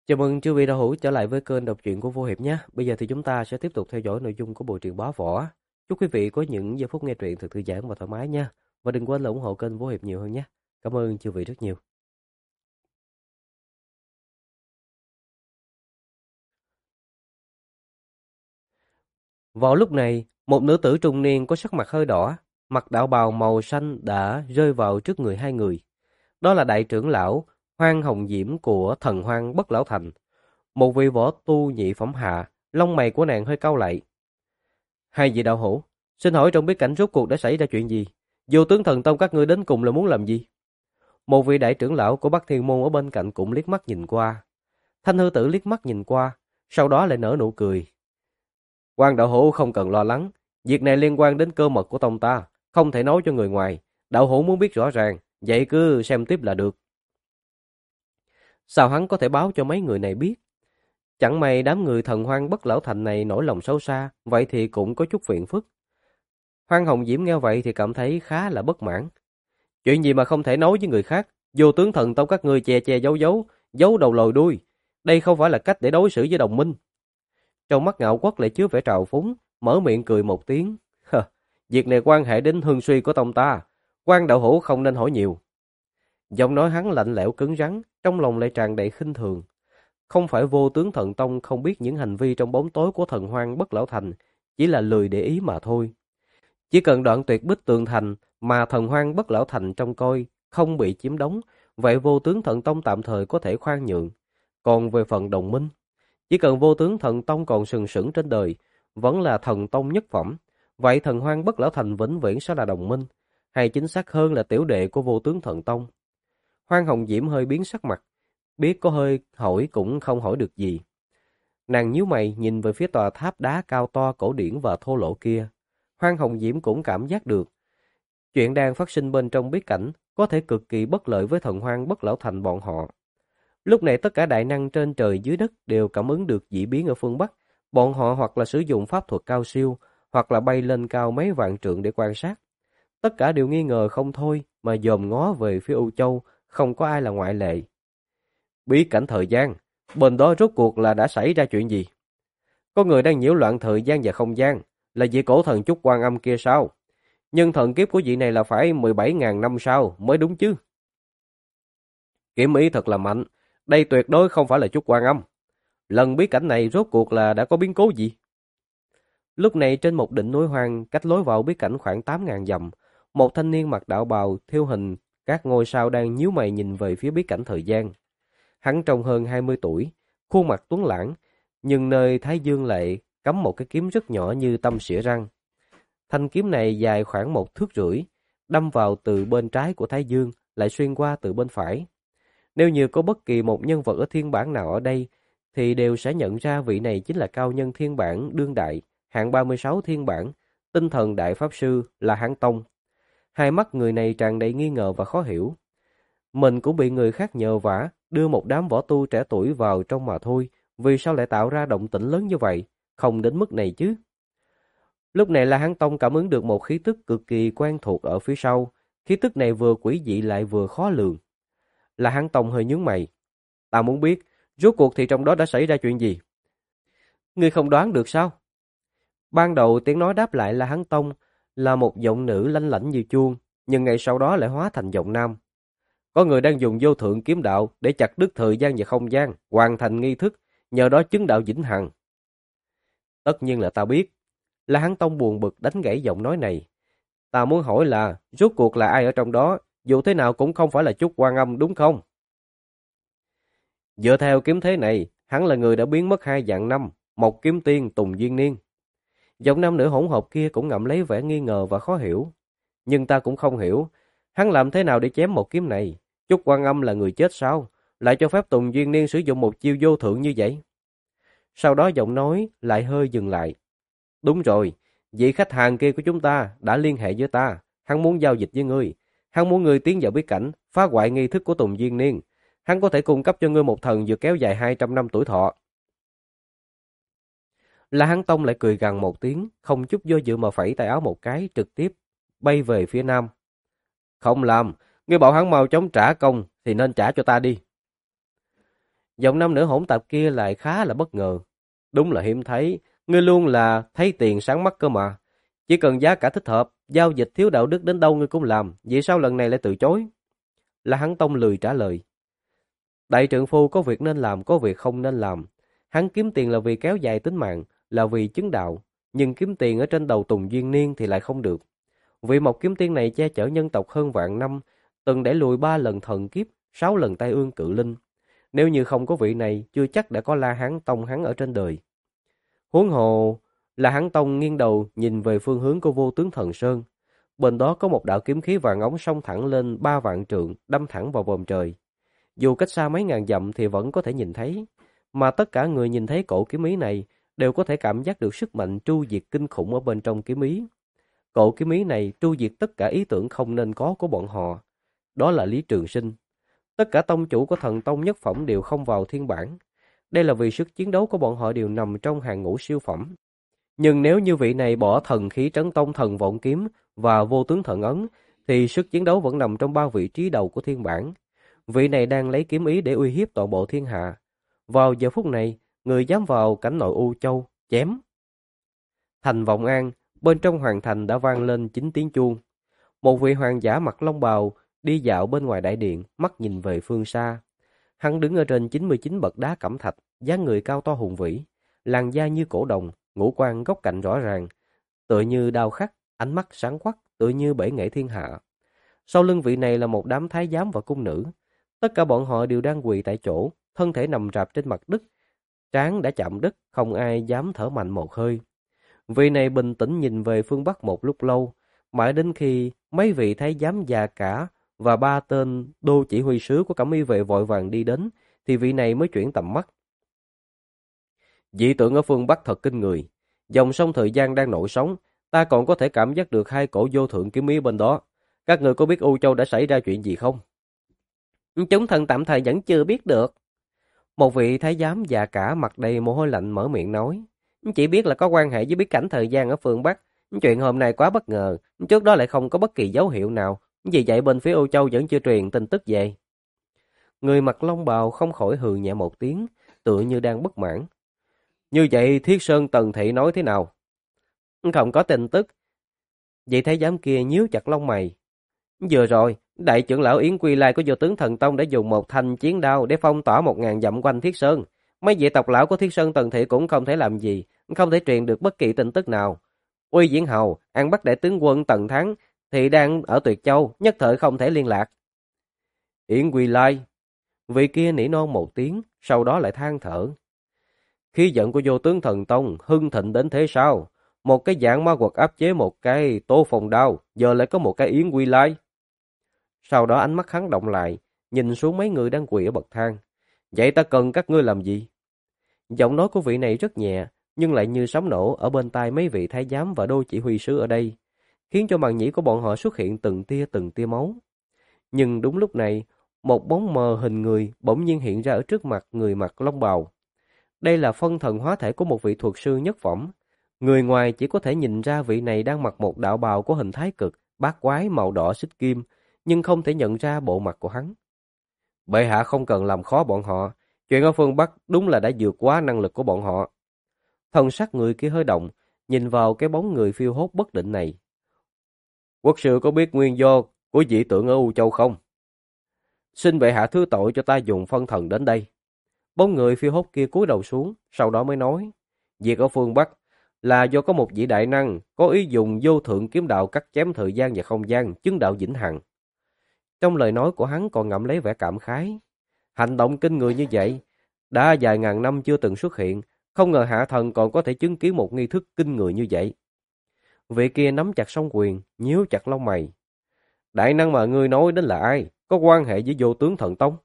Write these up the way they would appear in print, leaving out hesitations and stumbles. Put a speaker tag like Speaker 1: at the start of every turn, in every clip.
Speaker 1: Chào mừng chư vị đạo hữu trở lại với kênh đọc truyện của Vô Hiệp nhé. Bây giờ thì chúng ta sẽ tiếp tục theo dõi nội dung của bộ truyện Bá Võ. Chúc quý vị có những giây phút nghe truyện thật thư giãn và thoải mái nha. Và đừng quên là ủng hộ kênh Vô Hiệp nhiều hơn nhé. Cảm ơn chư vị rất nhiều. Vào lúc này, một nữ tử trung niên có sắc mặt hơi đỏ, mặc đạo bào màu xanh đã rơi vào trước người hai người. Đó là đại trưởng lão Hoang Hồng Diễm của Thần Hoang Bất Lão Thành, một vị võ tu nhị phẩm hạ. Lông mày của nàng hơi cau lại. Hai vị đạo hữu, xin hỏi trong bí cảnh rốt cuộc đã xảy ra chuyện gì? Vô tướng thần tông các ngươi đến cùng là muốn làm gì? Một vị đại trưởng lão của Bắc Thiên Môn ở bên cạnh cũng liếc mắt nhìn qua. Thanh hư tử liếc mắt nhìn qua, sau đó lại nở nụ cười. Quan đạo hữu không cần lo lắng, việc này liên quan đến cơ mật của tông ta, không thể nói cho người ngoài. Đạo hữu muốn biết rõ ràng, vậy cứ xem tiếp là được. Sao hắn có thể báo cho mấy người này biết? Chẳng may đám người Thần Hoang Bất Lão Thành này nổi lòng sâu xa, vậy thì cũng có chút phiền phức. Hoang Hồng Diễm nghe vậy thì cảm thấy khá là bất mãn. Chuyện gì mà không thể nói với người khác? Vô tướng thần tông các ngươi che che giấu giấu, giấu đầu lòi đuôi. Đây không phải là cách để đối xử với đồng minh. Trong mắt Ngạo Quất lại chứa vẻ trào phúng, mở miệng cười một tiếng. Việc này quan hệ đến hương suy của tông ta. Quan đạo hữu không nên hỏi nhiều. Giọng nói hắn lạnh lẽo cứng rắn, trong lòng lại tràn đầy khinh thường. Không phải Vô tướng thần tông không biết những hành vi trong bóng tối của Thần Hoang Bất Lão Thành, chỉ là lười để ý mà thôi. Chỉ cần đoạn tuyệt bích tường thành mà Thần Hoang Bất Lão Thành trông coi không bị chiếm đóng, vậy Vô tướng thần tông tạm thời có thể khoan nhượng. Còn về phần đồng minh, chỉ cần Vô tướng thần tông còn sừng sững trên đời, vẫn là thần tông nhất phẩm, vậy Thần Hoang Bất Lão Thành vĩnh viễn sẽ là đồng minh, hay chính xác hơn là tiểu đệ của Vô tướng thần tông. Hoang Hồng Diễm hơi biến sắc mặt, biết có hơi hỏi cũng không hỏi được gì. Nàng nhíu mày nhìn về phía tòa tháp đá cao to cổ điển và thô lỗ kia. Hoang Hồng Diễm cũng cảm giác được. Chuyện đang phát sinh bên trong bí cảnh có thể cực kỳ bất lợi với Thần Hoang Bất Lão Thành bọn họ. Lúc này tất cả đại năng trên trời dưới đất đều cảm ứng được dị biến ở phương Bắc. Bọn họ hoặc là sử dụng pháp thuật cao siêu, hoặc là bay lên cao mấy vạn trượng để quan sát. Tất cả đều nghi ngờ không thôi mà dòm ngó về phía U Châu, không có ai là ngoại lệ. Bí cảnh thời gian, bên đó rốt cuộc là đã xảy ra chuyện gì? Có người đang nhiễu loạn thời gian và không gian, là vị cổ thần Trúc Quan Âm kia sao? Nhưng thần kiếp của vị này là phải 17.000 năm sau mới đúng chứ. Kiếm ý thật là mạnh, đây tuyệt đối không phải là Trúc Quan Âm. Lần bí cảnh này rốt cuộc là đã có biến cố gì? Lúc này trên một đỉnh núi hoang cách lối vào bí cảnh khoảng 8.000 dặm, một thanh niên mặc đạo bào thêu hình các ngôi sao đang nhíu mày nhìn về phía bí cảnh thời gian. Hắn trông hơn 20 tuổi, khuôn mặt tuấn lãng, nhưng nơi thái dương lại cắm một cái kiếm rất nhỏ như tăm xỉa răng. Thanh kiếm này dài khoảng 1,5 thước, đâm vào từ bên trái của thái dương, lại xuyên qua từ bên phải. Nếu như có bất kỳ một nhân vật ở thiên bản nào ở đây, thì đều sẽ nhận ra vị này chính là cao nhân thiên bản đương đại, hạng 36 thiên bản, tinh thần đại pháp sư là Hán Tông. Hai mắt người này tràn đầy nghi ngờ và khó hiểu. Mình cũng bị người khác nhờ vả, đưa một đám võ tu trẻ tuổi vào trong mà thôi, vì sao lại tạo ra động tĩnh lớn như vậy, không đến mức này chứ. Lúc này La Hán Tông cảm ứng được một khí tức cực kỳ quen thuộc ở phía sau, khí tức này vừa quỷ dị lại vừa khó lường. La Hán Tông hơi nhướng mày. Ta muốn biết, rốt cuộc thì trong đó đã xảy ra chuyện gì? Ngươi không đoán được sao? Ban đầu tiếng nói đáp lại La Hán Tông là một giọng nữ lanh lảnh như chuông, nhưng ngay sau đó lại hóa thành giọng nam. Có người đang dùng vô thượng kiếm đạo để chặt đứt thời gian và không gian, hoàn thành nghi thức, nhờ đó chứng đạo vĩnh hằng. Tất nhiên là ta biết. La Hán Tông buồn bực đánh gãy giọng nói này. Ta muốn hỏi là, rốt cuộc là ai ở trong đó, dù thế nào cũng không phải là Trúc Quan Âm đúng không? Dựa theo kiếm thế này, hắn là người đã biến mất 2 vạn năm, một kiếm tiên Tùng Duyên Niên. Giọng nam nữ hỗn hợp kia cũng ngậm lấy vẻ nghi ngờ và khó hiểu. Nhưng ta cũng không hiểu, hắn làm thế nào để chém một kiếm này? Trúc Quan Âm là người chết sao? Lại cho phép Tùng Duyên Niên sử dụng một chiêu vô thượng như vậy? Sau đó giọng nói lại hơi dừng lại. Đúng rồi, vị khách hàng kia của chúng ta đã liên hệ với ta. Hắn muốn giao dịch với ngươi. Hắn muốn ngươi tiến vào bí cảnh, phá hoại nghi thức của Tùng Duyên Niên. Hắn có thể cung cấp cho ngươi một thần dược kéo dài 200 năm tuổi thọ. La Hán Tông lại cười gằn một tiếng, không chút do dự mà phẩy tay áo một cái, trực tiếp bay về phía nam. Không làm, ngươi bảo hắn mau chóng trả công thì nên trả cho ta đi. Giọng nam nữ hỗn tạp kia lại khá là bất ngờ. Đúng là hiếm thấy, ngươi luôn là thấy tiền sáng mắt cơ mà. Chỉ cần giá cả thích hợp, giao dịch thiếu đạo đức đến đâu ngươi cũng làm, vì sao lần này lại từ chối? La Hán Tông lười trả lời. Đại trượng phu có việc nên làm, có việc không nên làm. Hắn kiếm tiền là vì kéo dài tính mạng, là vì chứng đạo, nhưng kiếm tiền ở trên đầu Tùng Duyên Niên thì lại không được. Vị Mộc Kiếm Tiên này che chở nhân tộc hơn vạn năm, từng đẩy lùi 3 lần thần kiếp, 6 lần tai ương cự linh. Nếu như không có vị này, chưa chắc đã có La Hán Tông hắn ở trên đời. Huống hồ, La Hán Tông nghiêng đầu nhìn về phương hướng của Vô Tướng Thần Sơn. Bên đó có một đạo kiếm khí vàng óng xông thẳng lên 3 vạn trượng, đâm thẳng vào vòm trời. Dù cách xa mấy ngàn dặm thì vẫn có thể nhìn thấy, mà tất cả người nhìn thấy cổ kiếm ý này đều có thể cảm giác được sức mạnh tru diệt kinh khủng ở bên trong kiếm ý. Cổ kiếm ý này tru diệt tất cả ý tưởng không nên có của bọn họ. Đó là Lý Trường Sinh. Tất cả tông chủ của thần tông nhất phẩm đều không vào thiên bản. Đây là vì sức chiến đấu của bọn họ đều nằm trong hàng ngũ siêu phẩm. Nhưng nếu như vị này bỏ thần khí trấn tông thần vọng kiếm và vô tướng thần ấn, thì sức chiến đấu vẫn nằm trong 3 vị trí đầu của thiên bản. Vị này đang lấy kiếm ý để uy hiếp toàn bộ thiên hạ. Vào giờ phút này, người dám vào cảnh nội U Châu, chém. Thành Vọng An, bên trong hoàng thành đã vang lên 9 tiếng chuông. Một vị hoàng giả mặc long bào đi dạo bên ngoài đại điện, mắt nhìn về phương xa. Hắn đứng ở trên 99 bậc đá cẩm thạch, dáng người cao to hùng vĩ, làn da như cổ đồng, ngũ quan góc cạnh rõ ràng, tựa như đao khắc, ánh mắt sáng quắc, tựa như bể nghệ thiên hạ. Sau lưng vị này là một đám thái giám và cung nữ. Tất cả bọn họ đều đang quỳ tại chỗ, thân thể nằm rạp trên mặt đất, trán đã chạm đất, không ai dám thở mạnh một hơi. Vị này bình tĩnh nhìn về phương Bắc một lúc lâu, mãi đến khi mấy vị thái giám già cả và 3 tên đô chỉ huy sứ của Cẩm Y vệ vội vàng đi đến, thì vị này mới chuyển tầm mắt. Dị tượng ở phương Bắc thật kinh người, dòng sông thời gian đang nổi sóng, ta còn có thể cảm giác được 2 cổ vô thượng kiếm ý bên đó. Các người có biết U Châu đã xảy ra chuyện gì không? Chúng thần tạm thời vẫn chưa biết được. Một vị thái giám già cả mặt đầy mồ hôi lạnh mở miệng nói. Chỉ biết là có quan hệ với bí cảnh thời gian ở phương Bắc. Chuyện hôm nay quá bất ngờ, trước đó lại không có bất kỳ dấu hiệu nào. Vì vậy bên phía U Châu vẫn chưa truyền tin tức về. Người mặc long bào không khỏi hừ nhẹ một tiếng, tựa như đang bất mãn. Như vậy Thiết Sơn Tần Thị nói thế nào? Không có tin tức. Vị thái giám kia nhíu chặt lông mày. Vừa rồi, đại trưởng lão Yến Quy Lai của Vô Tướng Thần Tông đã dùng một thanh chiến đao để phong tỏa 1000 dặm quanh Thiết Sơn. Mấy vị tộc lão của Thiết Sơn Tần Thị cũng không thể làm gì, không thể truyền được bất kỳ tin tức nào. Uy Diễn Hầu, An Bắc đại tướng quân Tần Thắng thì đang ở Tuyệt Châu, nhất thời không thể liên lạc. Yến Quy Lai, vị kia nỉ non một tiếng, sau đó lại than thở. Khí giận của Vô Tướng Thần Tông hưng thịnh đến thế sao? Một cái dạng ma quật áp chế một cái Tô Phòng Đao, giờ lại có một cái Yến Quy Lai. Sau đó ánh mắt hắn động lại, nhìn xuống mấy người đang quỳ ở bậc thang. Vậy ta cần các ngươi làm gì? Giọng nói của vị này rất nhẹ, nhưng lại như sấm nổ ở bên tai mấy vị thái giám và đô chỉ huy sứ ở đây, khiến cho màng nhĩ của bọn họ xuất hiện từng tia máu. Nhưng đúng lúc này, một bóng mờ hình người bỗng nhiên hiện ra ở trước mặt người mặc long bào. Đây là phân thần hóa thể của một vị thuật sư nhất phẩm. Người ngoài chỉ có thể nhìn ra vị này đang mặc một đạo bào có hình thái cực, bát quái màu đỏ xích kim, nhưng không thể nhận ra bộ mặt của hắn. Bệ hạ không cần làm khó bọn họ, chuyện ở phương Bắc đúng là đã vượt quá năng lực của bọn họ. Thần sắc người kia hơi động, nhìn vào cái bóng người phiêu hốt bất định này. Quốc sư có biết nguyên do của dị tượng ở U Châu không? Xin bệ hạ thứ tội cho ta dùng phân thần đến đây. Bóng người phiêu hốt kia cúi đầu xuống, sau đó mới nói. Việc ở phương Bắc là do có một vị đại năng có ý dùng vô thượng kiếm đạo cắt chém thời gian và không gian, chứng đạo vĩnh hằng. Trong lời nói của hắn còn ngậm lấy vẻ cảm khái. Hành động kinh người như vậy, đã vài ngàn năm chưa từng xuất hiện, không ngờ hạ thần còn có thể chứng kiến một nghi thức kinh người như vậy. Vị kia nắm chặt song quyền, nhíu chặt lông mày. Đại năng mà ngươi nói đến là ai? Có quan hệ với Vô Tướng Thần Tông?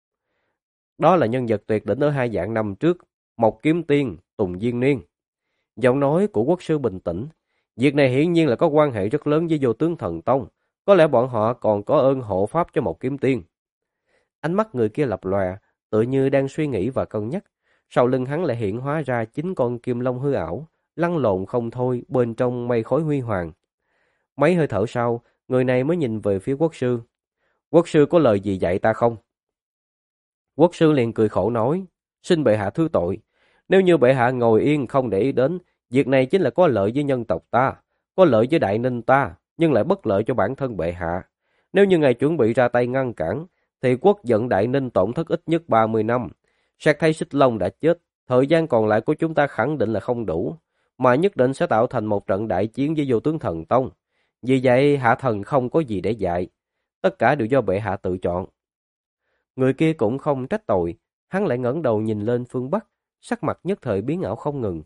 Speaker 1: Đó là nhân vật tuyệt đỉnh ở 2 vạn năm trước, Mộc Kiếm Tiên, Tùng Diên Niên. Giọng nói của quốc sư bình tĩnh. Việc này hiển nhiên là có quan hệ rất lớn với Vô Tướng Thần Tông. Có lẽ bọn họ còn có ơn hộ pháp cho Mộc Kiếm Tiên. Ánh mắt người kia lập lòe, tựa như đang suy nghĩ và cân nhắc. Sau lưng hắn lại hiện hóa ra 9 con kim long hư ảo, lăn lộn không thôi bên trong mây khói huy hoàng. Mấy hơi thở sau, người này mới nhìn về phía quốc sư. Quốc sư có lời gì dạy ta không? Quốc sư liền cười khổ nói. Xin bệ hạ thứ tội. Nếu như bệ hạ ngồi yên không để ý đến, việc này chính là có lợi với nhân tộc ta, có lợi với Đại Ninh ta, nhưng lại bất lợi cho bản thân bệ hạ. Nếu như ngài chuẩn bị ra tay ngăn cản, thì quốc vận Đại Ninh tổn thất ít nhất 30 năm. Xét thấy Xích Long đã chết, thời gian còn lại của chúng ta khẳng định là không đủ, mà nhất định sẽ tạo thành một trận đại chiến với Vô Tướng Thần Tông. Vì vậy, hạ thần không có gì để dạy. Tất cả đều do bệ hạ tự chọn. Người kia cũng không trách tội, hắn lại ngẩng đầu nhìn lên phương Bắc, sắc mặt nhất thời biến ảo không ngừng.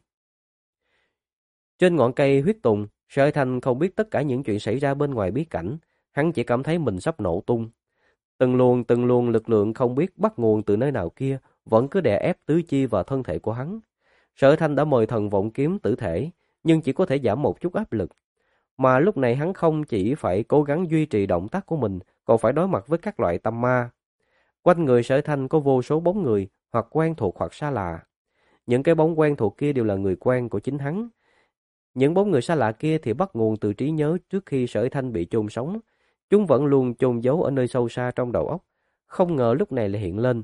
Speaker 1: Trên ngọn cây huyết tùng, Sở Thanh không biết tất cả những chuyện xảy ra bên ngoài bí cảnh, hắn chỉ cảm thấy mình sắp nổ tung. Từng luồng lực lượng không biết bắt nguồn từ nơi nào kia, vẫn cứ đè ép tứ chi vào thân thể của hắn. Sở Thanh đã mời thần vọng kiếm tử thể, nhưng chỉ có thể giảm một chút áp lực. Mà lúc này hắn không chỉ phải cố gắng duy trì động tác của mình, còn phải đối mặt với các loại tâm ma. Quanh người Sở Thanh có vô số bóng người, hoặc quen thuộc hoặc xa lạ. Những cái bóng quen thuộc kia đều là người quen của chính hắn. Những bóng người xa lạ kia thì bắt nguồn từ trí nhớ trước khi Sở Thanh bị chôn sống. Chúng vẫn luôn chôn giấu ở nơi sâu xa trong đầu óc, không ngờ lúc này lại hiện lên.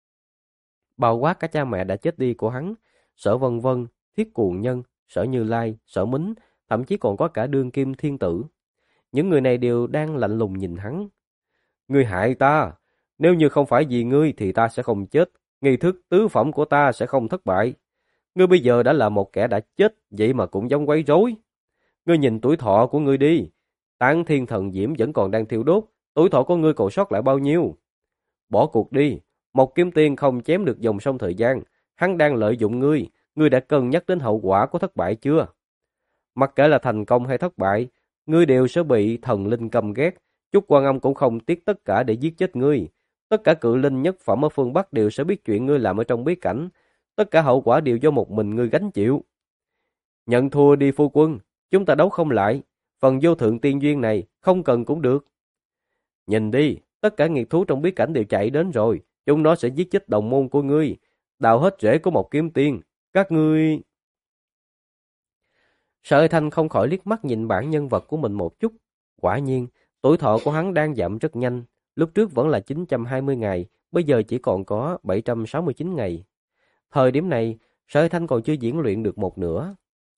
Speaker 1: Bao quát cả cha mẹ đã chết đi của hắn, Sở Vân Vân, Thiết Cuồng Nhân, Sở Như Lai, Sở Mính, thậm chí còn có cả đương kim thiên tử. Những người này đều đang lạnh lùng nhìn hắn. Ngươi hại ta, nếu như không phải vì ngươi thì ta sẽ không chết, nghi thức tứ phẩm của ta sẽ không thất bại. Ngươi bây giờ đã là một kẻ đã chết, vậy mà cũng dám quấy rối. Ngươi nhìn tuổi thọ của ngươi đi, Tán Thiên Thần Diễm vẫn còn đang thiêu đốt, tuổi thọ của ngươi còn sót lại bao nhiêu? Bỏ cuộc đi, một kiếm tiên không chém được dòng sông thời gian, hắn đang lợi dụng ngươi đã cân nhắc đến hậu quả của thất bại chưa? Mặc kệ là thành công hay thất bại, ngươi đều sẽ bị thần linh căm ghét, Chúc Quan Âm cũng không tiếc tất cả để giết chết ngươi. Tất cả cự linh nhất phẩm ở phương Bắc đều sẽ biết chuyện ngươi làm ở trong bí cảnh, tất cả hậu quả đều do một mình ngươi gánh chịu. Nhận thua đi phu quân, chúng ta đấu không lại, phần vô thượng tiên duyên này không cần cũng được. Nhìn đi, tất cả nghiệt thú trong bí cảnh đều chạy đến rồi, chúng nó sẽ giết chết đồng môn của ngươi, đào hết rễ của một kiếm tiên. Các ngươi... Sở Thanh không khỏi liếc mắt nhìn bản nhân vật của mình một chút. Quả nhiên, tuổi thọ của hắn đang giảm rất nhanh, lúc trước vẫn là 920 ngày, bây giờ chỉ còn có 769 ngày. Thời điểm này, Sở Thanh còn chưa diễn luyện được một nửa.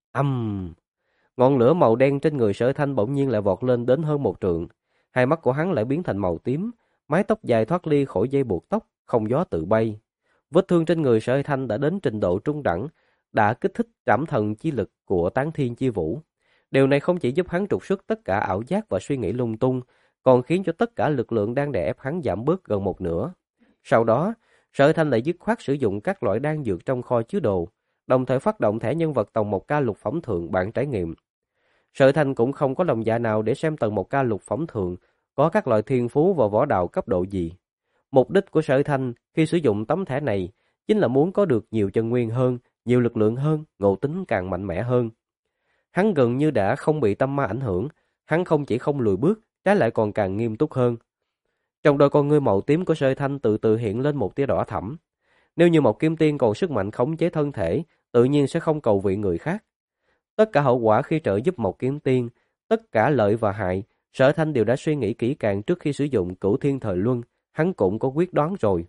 Speaker 1: Ngọn lửa màu đen trên người Sở Thanh bỗng nhiên lại vọt lên đến hơn 1 trượng. Hai mắt của hắn lại biến thành màu tím, mái tóc dài thoát ly khỏi dây buộc tóc, không gió tự bay. Vết thương trên người Sở Thanh đã đến trình độ trung đẳng, đã kích thích trảm thần chi lực của Tán Thiên Chi Vũ. Điều này không chỉ giúp hắn trục xuất tất cả ảo giác và suy nghĩ lung tung, còn khiến cho tất cả lực lượng đang đè ép hắn giảm bớt gần một nửa. Sau đó, Sở Thanh lại dứt khoát sử dụng các loại đan dược trong kho chứa đồ, đồng thời phát động thẻ nhân vật tầng 1 ca lục phẩm thượng bản trải nghiệm. Sở Thanh cũng không có lòng dạ nào để xem tầng 1 ca lục phẩm thượng có các loại thiên phú và võ đạo cấp độ gì. Mục đích của Sở Thanh khi sử dụng tấm thẻ này chính là muốn có được nhiều chân nguyên hơn, nhiều lực lượng hơn, ngộ tính càng mạnh mẽ hơn. Hắn gần như đã không bị tâm ma ảnh hưởng, hắn không chỉ không lùi bước, trái lại còn càng nghiêm túc hơn. Trong đôi con ngươi màu tím của Sở Thanh từ từ hiện lên một tia đỏ thẫm. Nếu như một kim tiên còn sức mạnh khống chế thân thể, tự nhiên sẽ không cầu vị người khác. Tất cả hậu quả khi trợ giúp một kiếm tiên, tất cả lợi và hại, Sở Thanh đều đã suy nghĩ kỹ càng trước khi sử dụng Cửu Thiên Thời Luân, hắn cũng có quyết đoán rồi.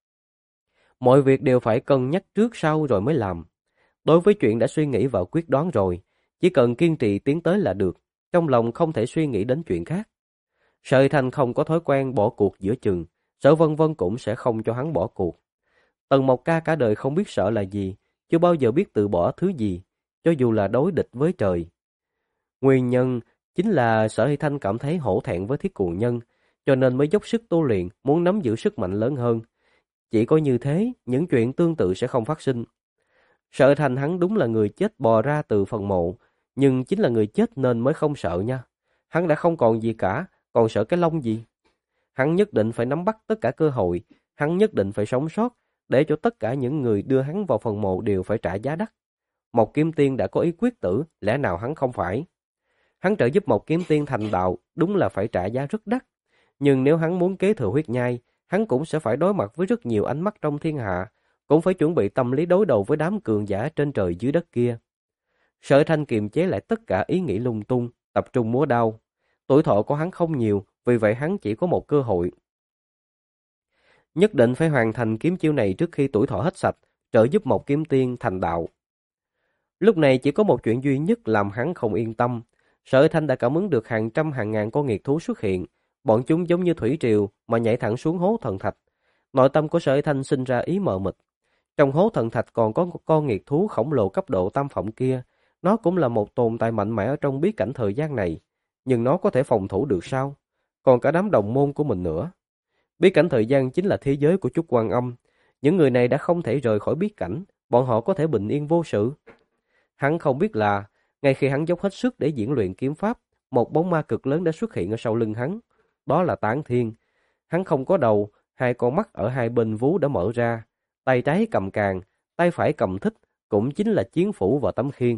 Speaker 1: Mọi việc đều phải cân nhắc trước sau rồi mới làm. Đối với chuyện đã suy nghĩ và quyết đoán rồi, chỉ cần kiên trì tiến tới là được, trong lòng không thể suy nghĩ đến chuyện khác. Sở Thanh không có thói quen bỏ cuộc giữa chừng, Sở Vân Vân cũng sẽ không cho hắn bỏ cuộc. Tần Mộc Ca cả đời không biết sợ là gì, chưa bao giờ biết từ bỏ thứ gì, cho dù là đối địch với trời. Nguyên nhân chính là Sở Thanh cảm thấy hổ thẹn với Thiết Cuồng Nhân, cho nên mới dốc sức tu luyện, muốn nắm giữ sức mạnh lớn hơn. Chỉ có như thế, những chuyện tương tự sẽ không phát sinh. Sở Thanh hắn đúng là người chết bò ra từ phần mộ, nhưng chính là người chết nên mới không sợ nha. Hắn đã không còn gì cả, còn sợ cái lông gì? Hắn nhất định phải nắm bắt tất cả cơ hội, hắn nhất định phải sống sót, để cho tất cả những người đưa hắn vào phần mộ đều phải trả giá đắt. Một kiếm tiên đã có ý quyết tử, lẽ nào hắn không phải? Hắn trợ giúp một kiếm tiên thành đạo, đúng là phải trả giá rất đắt. Nhưng nếu hắn muốn kế thừa huyết nhai, hắn cũng sẽ phải đối mặt với rất nhiều ánh mắt trong thiên hạ, cũng phải chuẩn bị tâm lý đối đầu với đám cường giả trên trời dưới đất kia. Sở Thanh kiềm chế lại tất cả ý nghĩ lung tung, tập trung múa đao. Tuổi thọ của hắn không nhiều, vì vậy hắn chỉ có một cơ hội. Nhất định phải hoàn thành kiếm chiêu này trước khi tuổi thọ hết sạch, trợ giúp một kiếm tiên thành đạo. Lúc này chỉ có một chuyện duy nhất làm hắn không yên tâm. Sở Thanh đã cảm ứng được hàng trăm hàng ngàn con nghiệt thú xuất hiện. Bọn chúng giống như thủy triều mà nhảy thẳng xuống hố thần thạch. Nội tâm của Sở Thanh sinh ra ý mờ mịt. Trong hố thần thạch còn có một con nghiệt thú khổng lồ cấp độ tam phẩm kia. Nó cũng là một tồn tại mạnh mẽ ở trong bí cảnh thời gian này. Nhưng nó có thể phòng thủ được sao? Còn cả đám đồng môn của mình nữa. Bí cảnh thời gian chính là thế giới của Chúc Quan Âm. Những người này đã không thể rời khỏi bí cảnh. Bọn họ có thể bình yên vô sự. Hắn không biết là, ngay khi hắn dốc hết sức để diễn luyện kiếm pháp, một bóng ma cực lớn đã xuất hiện ở sau lưng hắn. Đó là Tán Thiên. Hắn không có đầu, hai con mắt ở hai bên vú đã mở ra. Tay trái cầm càn, tay phải cầm thích, cũng chính là chiến phủ và tấm khiên.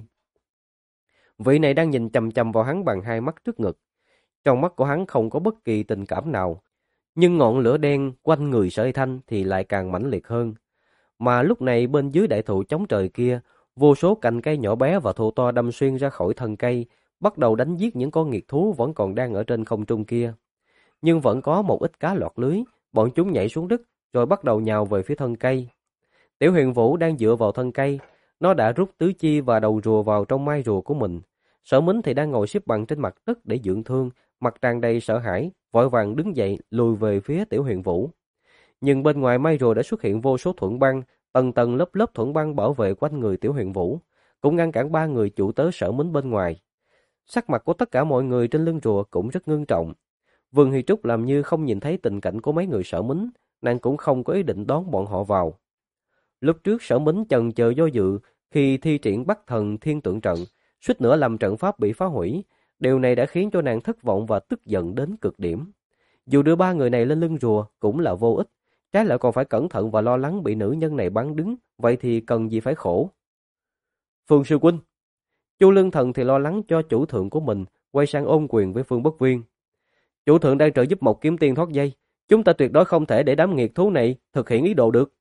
Speaker 1: Vị này đang nhìn chằm chằm vào hắn bằng hai mắt trước ngực. Trong mắt của hắn không có bất kỳ tình cảm nào. Nhưng ngọn lửa đen quanh người Sở Thanh thì lại càng mãnh liệt hơn. Mà lúc này bên dưới đại thụ chống trời kia, vô số cành cây nhỏ bé và thô to đâm xuyên ra khỏi thân cây, bắt đầu đánh giết những con nghiệt thú vẫn còn đang ở trên không trung kia. Nhưng vẫn có một ít cá lọt lưới, bọn chúng nhảy xuống đất rồi bắt đầu nhào về phía thân cây. Tiểu Huyền Vũ đang dựa vào thân cây, nó đã rút tứ chi và đầu rùa vào trong mai rùa của mình. Sở Mính thì đang ngồi xếp bằng trên mặt đất để dưỡng thương, mặt tràn đầy sợ hãi, vội vàng đứng dậy lùi về phía Tiểu Huyền Vũ. Nhưng bên ngoài mai rùa đã xuất hiện vô số thuẫn băng, tầng tầng lớp lớp thuẫn băng bảo vệ quanh người Tiểu Huyền Vũ, cũng ngăn cản ba người chủ tớ Sở Mính bên ngoài. Sắc mặt của tất cả mọi người trên lưng rùa cũng rất ngưng trọng. Vương Hy Trúc làm như không nhìn thấy tình cảnh của mấy người Sở Mính, nàng cũng không có ý định đón bọn họ vào. Lúc trước Sở Mính chần chờ do dự khi thi triển Bắc Thần Thiên Tượng Trận, suýt nữa làm trận pháp bị phá hủy. Điều này đã khiến cho nàng thất vọng và tức giận đến cực điểm. Dù đưa ba người này lên lưng rùa cũng là vô ích, trái lại còn phải cẩn thận và lo lắng bị nữ nhân này bắn đứng, vậy thì cần gì phải khổ. Phương sư huynh, Chu Lương Thần thì lo lắng cho chủ thượng của mình, quay sang ôm quyền với Phương Bất Viên. Chủ thượng đang trợ giúp một kiếm tiên thoát dây, chúng ta tuyệt đối không thể để đám nghiệt thú này thực hiện ý đồ được.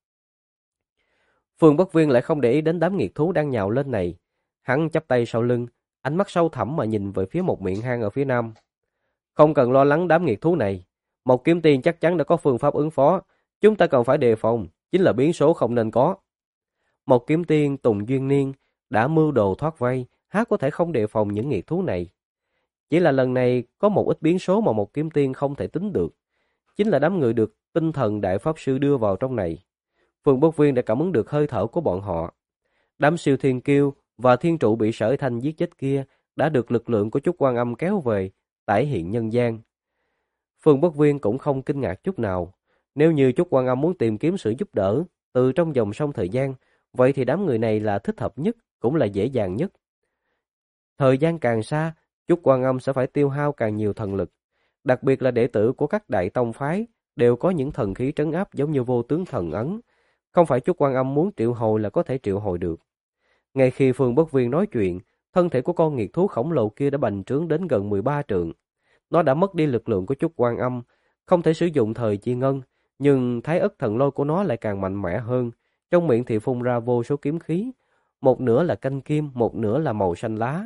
Speaker 1: Phương Bất Viên lại không để ý đến đám nghiệt thú đang nhào lên này. Hắn chắp tay sau lưng, ánh mắt sâu thẳm mà nhìn về phía một miệng hang ở phía nam. Không cần lo lắng đám nghiệt thú này. Một kiếm tiên chắc chắn đã có phương pháp ứng phó. Chúng ta cần phải đề phòng, chính là biến số không nên có. Một kiếm tiên Tùng Duyên Niên đã mưu đồ thoát vây, há có thể không đề phòng những nghiệt thú này. Chỉ là lần này có một ít biến số mà một kiếm tiên không thể tính được. Chính là đám người được tinh thần đại pháp sư đưa vào trong này. Phương Bất Viên đã cảm ứng được hơi thở của bọn họ. Đám siêu thiên kiêu và thiên trụ bị Sở Thanh giết chết kia đã được lực lượng của Chúc Quan Âm kéo về, tái hiện nhân gian. Phương Bất Viên cũng không kinh ngạc chút nào. Nếu như Chúc Quan Âm muốn tìm kiếm sự giúp đỡ từ trong dòng sông thời gian, vậy thì đám người này là thích hợp nhất, cũng là dễ dàng nhất. Thời gian càng xa, Chúc Quan Âm sẽ phải tiêu hao càng nhiều thần lực. Đặc biệt là đệ tử của các đại tông phái đều có những thần khí trấn áp giống như vô tướng thần ấn. Không phải Chúc Quan Âm muốn triệu hồi là có thể triệu hồi được. Ngay khi Phương Bất Viên nói chuyện, thân thể của con nghiệt thú khổng lồ kia đã bành trướng đến gần 13 trượng. Nó đã mất đi lực lượng của Chúc Quan Âm, không thể sử dụng thời chi ngân, nhưng thái ất thần lôi của nó lại càng mạnh mẽ hơn. Trong miệng thì phun ra vô số kiếm khí, một nửa là canh kim, một nửa là màu xanh lá.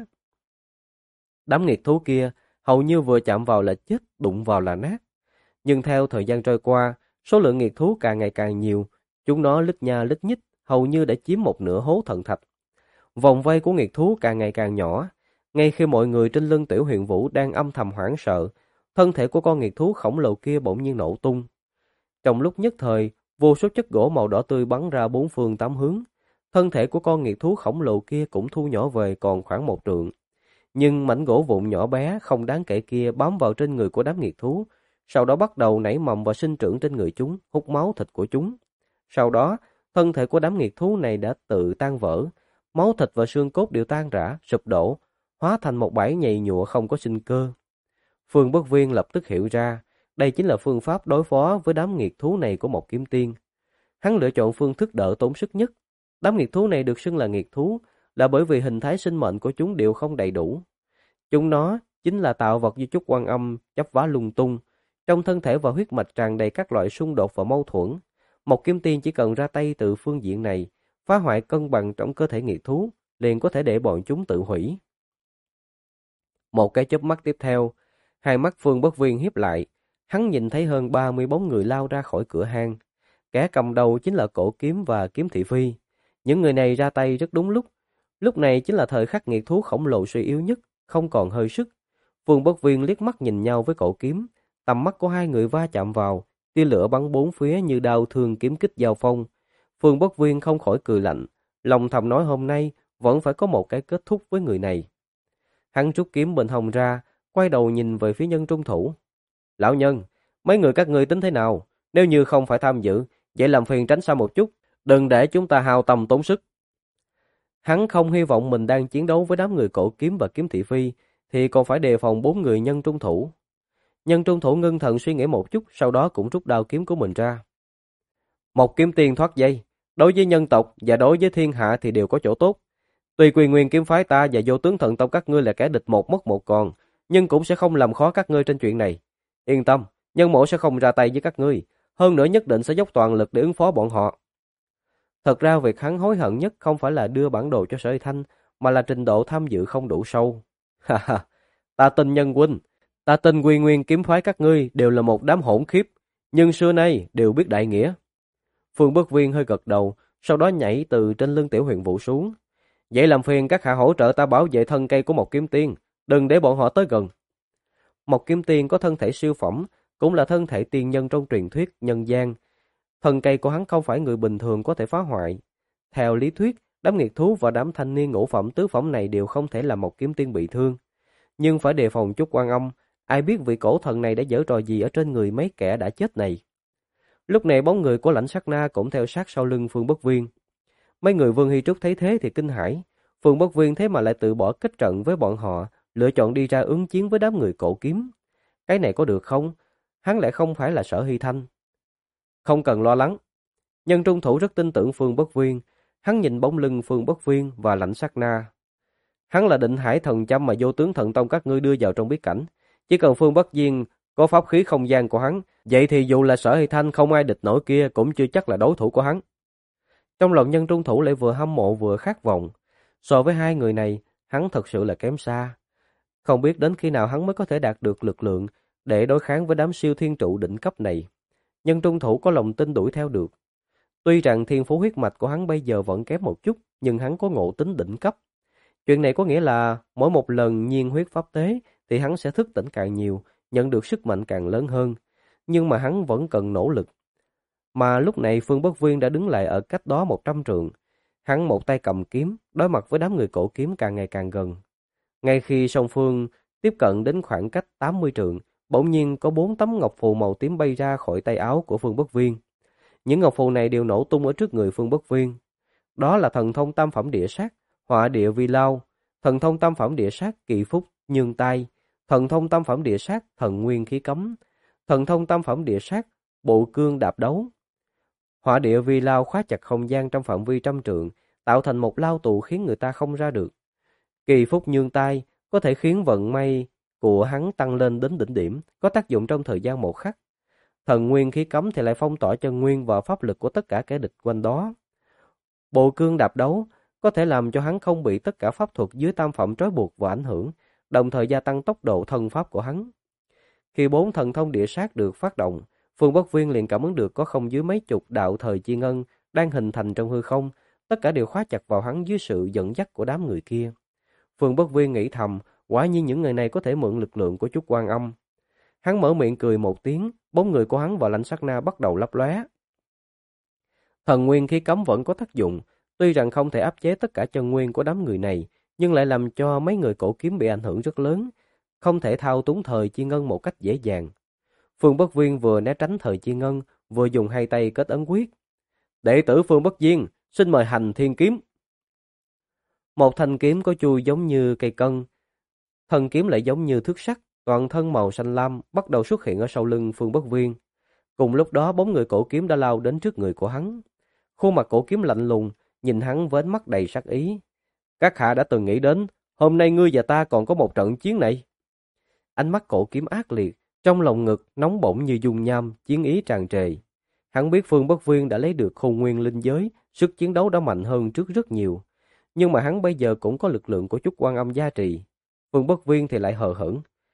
Speaker 1: Đám nghiệt thú kia hầu như vừa chạm vào là chết, đụng vào là nát. Nhưng theo thời gian trôi qua, số lượng nghiệt thú càng ngày càng nhiều, chúng nó lít nha lít nhít, hầu như đã chiếm một nửa hố thần thạch. Vòng vây của nghiệt thú càng ngày càng nhỏ. Ngay khi mọi người trên lưng Tiểu Huyền Vũ đang âm thầm hoảng sợ, thân thể của con nghiệt thú khổng lồ kia bỗng nhiên nổ tung. Trong lúc nhất thời, vô số chất gỗ màu đỏ tươi bắn ra bốn phương tám hướng. Thân thể của con nghiệt thú khổng lồ kia cũng thu nhỏ về còn khoảng 1 trượng. Nhưng mảnh gỗ vụn nhỏ bé không đáng kể kia bám vào trên người của đám nghiệt thú, sau đó bắt đầu nảy mầm và sinh trưởng trên người chúng, hút máu thịt của chúng. Sau đó, thân thể của đám nghiệt thú này đã tự tan vỡ, máu thịt và xương cốt đều tan rã, sụp đổ, hóa thành một bãi nhầy nhụa không có sinh cơ. Phương Bất Viên lập tức hiểu ra, đây chính là phương pháp đối phó với đám nghiệt thú này của một kiếm tiên. Hắn lựa chọn phương thức đỡ tốn sức nhất. Đám nghiệt thú này được xưng là nghiệt thú, là bởi vì hình thái sinh mệnh của chúng đều không đầy đủ. Chúng nó chính là tạo vật do Chúc Quan Âm chấp vá lung tung, trong thân thể và huyết mạch tràn đầy các loại xung đột và mâu thuẫn. Một kiếm tiên chỉ cần ra tay từ phương diện này, phá hoại cân bằng trong cơ thể nghiệt thú, liền có thể để bọn chúng tự hủy. Một cái chớp mắt tiếp theo, hai mắt Phương Bất Viên hiếp lại, Hắn nhìn thấy hơn 30 bóng người lao ra khỏi cửa hang. Kẻ cầm đầu chính là Cổ Kiếm và Kiếm Thị Phi. Những người này ra tay rất đúng lúc. Lúc này chính là thời khắc nghiệt thú khổng lồ suy yếu nhất, không còn hơi sức. Phương Bất Viên liếc mắt nhìn nhau với Cổ Kiếm, tầm mắt của hai người va chạm vào, tia lửa bắn bốn phía như đao thương kiếm kích giao phong. Phương Bất Viên không khỏi cười lạnh, lòng thầm nói hôm nay vẫn phải có một cái kết thúc với người này. Hắn rút kiếm bên hông ra, quay đầu nhìn về phía Nhân Trung Thủ. Lão Nhân, mấy người các ngươi tính thế nào? Nếu như không phải tham dự, vậy làm phiền tránh xa một chút, đừng để chúng ta hao tâm tốn sức. Hắn không hy vọng mình đang chiến đấu với đám người Cổ Kiếm và Kiếm Thị Phi, thì còn phải đề phòng 4 người Nhân Trung Thủ. Nhân Trung Thủ ngưng thần suy nghĩ một chút, sau đó cũng rút đao kiếm của mình ra. Một kiếm tiên thoát dây, đối với nhân tộc và đối với thiên hạ thì đều có chỗ tốt. Tuy Quy Nguyên kiếm phái ta và Vô Tướng Thần Tông các ngươi là kẻ địch một mất một còn, nhưng cũng sẽ không làm khó các ngươi trên chuyện này. Yên tâm, Nhân Mỗ sẽ không ra tay với các ngươi, hơn nữa nhất định sẽ dốc toàn lực để ứng phó bọn họ. Thật ra việc hắn hối hận nhất không phải là đưa bản đồ cho Sở Thanh, mà là trình độ tham dự không đủ sâu. Ha ha, ta tin Nhân huynh, ta tin Quy Nguyên kiếm phái các ngươi đều là một đám hỗn khiếp, nhưng xưa nay đều biết đại nghĩa. Phương Bất Viên hơi gật đầu, sau đó nhảy từ trên lưng Tiểu Huyền Vũ xuống. Vậy làm phiền các hạ hỗ trợ ta bảo vệ thân cây của một kiếm tiên, đừng để bọn họ tới gần. Một kiếm tiên có thân thể siêu phẩm, cũng là thân thể tiên nhân trong truyền thuyết nhân gian. Thân cây của hắn không phải người bình thường có thể phá hoại. Theo lý thuyết, đám nghiệt thú và đám thanh niên ngũ phẩm tứ phẩm này đều không thể làm một kiếm tiên bị thương. Nhưng phải đề phòng chút Quan Âm, ai biết vị cổ thần này đã giở trò gì ở trên người mấy kẻ đã chết này. Lúc này bóng người của Lãnh Sát Na cũng theo sát sau lưng Phương Bất Viên. Mấy người Vương Hy Trúc thấy thế thì kinh hãi. Phương Bất Viên thế mà lại từ bỏ kết trận với bọn họ, lựa chọn đi ra ứng chiến với đám người Cổ Kiếm. Cái này có được không? Hắn lại không phải là Sở Hy Thanh. Không cần lo lắng. Nhân Trung Thủ rất tin tưởng Phương Bất Viên. Hắn nhìn bóng lưng Phương Bất Viên và Lãnh Sát Na. Hắn là Định Hải thần châm mà Vô Tướng Thần Tông các ngươi đưa vào trong bí cảnh. Chỉ cần Phương Bất Viên có pháp khí không gian của hắn, vậy thì dù là Sở Hy Thanh không ai địch nổi kia cũng chưa chắc là đối thủ của hắn. Trong lòng Nhân Trung Thủ lại vừa hâm mộ vừa khát vọng. So với hai người này, hắn thật sự là kém xa. Không biết đến khi nào hắn mới có thể đạt được lực lượng để đối kháng với đám siêu thiên trụ đỉnh cấp này. Nhân Trung Thủ có lòng tin đuổi theo được. Tuy rằng thiên phú huyết mạch của hắn bây giờ vẫn kém một chút, nhưng hắn có ngộ tính đỉnh cấp. Chuyện này có nghĩa là mỗi một lần nhiên huyết pháp tế thì hắn sẽ thức tỉnh càng nhiều, nhận được sức mạnh càng lớn hơn. Nhưng mà hắn vẫn cần nỗ lực. Mà lúc này Phương Bất Viên đã đứng lại ở cách đó 100 trượng. Hắn một tay cầm kiếm, đối mặt với đám người Cổ Kiếm càng ngày càng gần. Ngay khi song phương tiếp cận đến khoảng cách 80 trượng, bỗng nhiên có 4 tấm ngọc phù màu tím bay ra khỏi tay áo của Phương Bất Viên. Những ngọc phù này đều nổ tung ở trước người Phương Bất Viên. Đó là thần thông tam phẩm địa sát, hỏa địa vi lao, thần thông tam phẩm địa sát kỳ phúc nhường tai, thần thông tam phẩm địa sát thần nguyên khí cấm, thần thông tam phẩm địa sát bộ cương đạp đấu. Hỏa địa vi lao khóa chặt không gian trong phạm vi 100 trượng, tạo thành một lao tù khiến người ta không ra được. Kỳ phúc nhường tai có thể khiến vận may của hắn tăng lên đến đỉnh điểm, có tác dụng trong thời gian một khắc. Thần nguyên khí cấm thì lại phong tỏa chân nguyên và pháp lực của tất cả kẻ địch quanh đó. Bộ cương đạp đấu có thể làm cho hắn không bị tất cả pháp thuật dưới tam phẩm trói buộc và ảnh hưởng, đồng thời gia tăng tốc độ thân pháp của hắn. Khi 4 thần thông địa sát được phát động, Phương Bất Viên liền cảm ứng được có không dưới mấy chục đạo thời chi ngân đang hình thành trong hư không, tất cả đều khóa chặt vào hắn dưới sự dẫn dắt của đám người kia. Phương Bất Viên nghĩ thầm, quả nhiên những người này có thể mượn lực lượng của chút Quan Âm. Hắn mở miệng cười một tiếng, bóng người của hắn và Lãnh Sát Na bắt đầu lấp lóe. Thần nguyên khí cấm vẫn có tác dụng, tuy rằng không thể áp chế tất cả chân nguyên của đám người này, nhưng lại làm cho mấy người Cổ Kiếm bị ảnh hưởng rất lớn, không thể thao túng thời chi ngân một cách dễ dàng. Phương Bất Viên vừa né tránh thời chi ngân, vừa dùng hai tay kết ấn quyết. Đệ tử Phương Bất Viên, xin mời hành thiên kiếm. Một thanh kiếm có chui giống như cây cân, thân kiếm lại giống như thước sắt, toàn thân màu xanh lam bắt đầu xuất hiện ở sau lưng Phương Bất Viên. Cùng lúc đó 4 người Cổ Kiếm đã lao đến trước người của hắn. Khuôn mặt Cổ Kiếm lạnh lùng, nhìn hắn với ánh mắt đầy sát ý. Các hạ đã từng nghĩ đến, hôm nay ngươi và ta còn có một trận chiến này. Ánh mắt Cổ Kiếm ác liệt, trong lòng ngực nóng bỏng như dung nham, chiến ý tràn trề. Hắn biết Phương Bất Viên đã lấy được khôn nguyên linh giới, sức chiến đấu đã mạnh hơn trước rất nhiều. Nhưng mà hắn bây giờ cũng có lực lượng của chút Quan Âm gia trì. Phương Bất Viên thì lại hờ hững.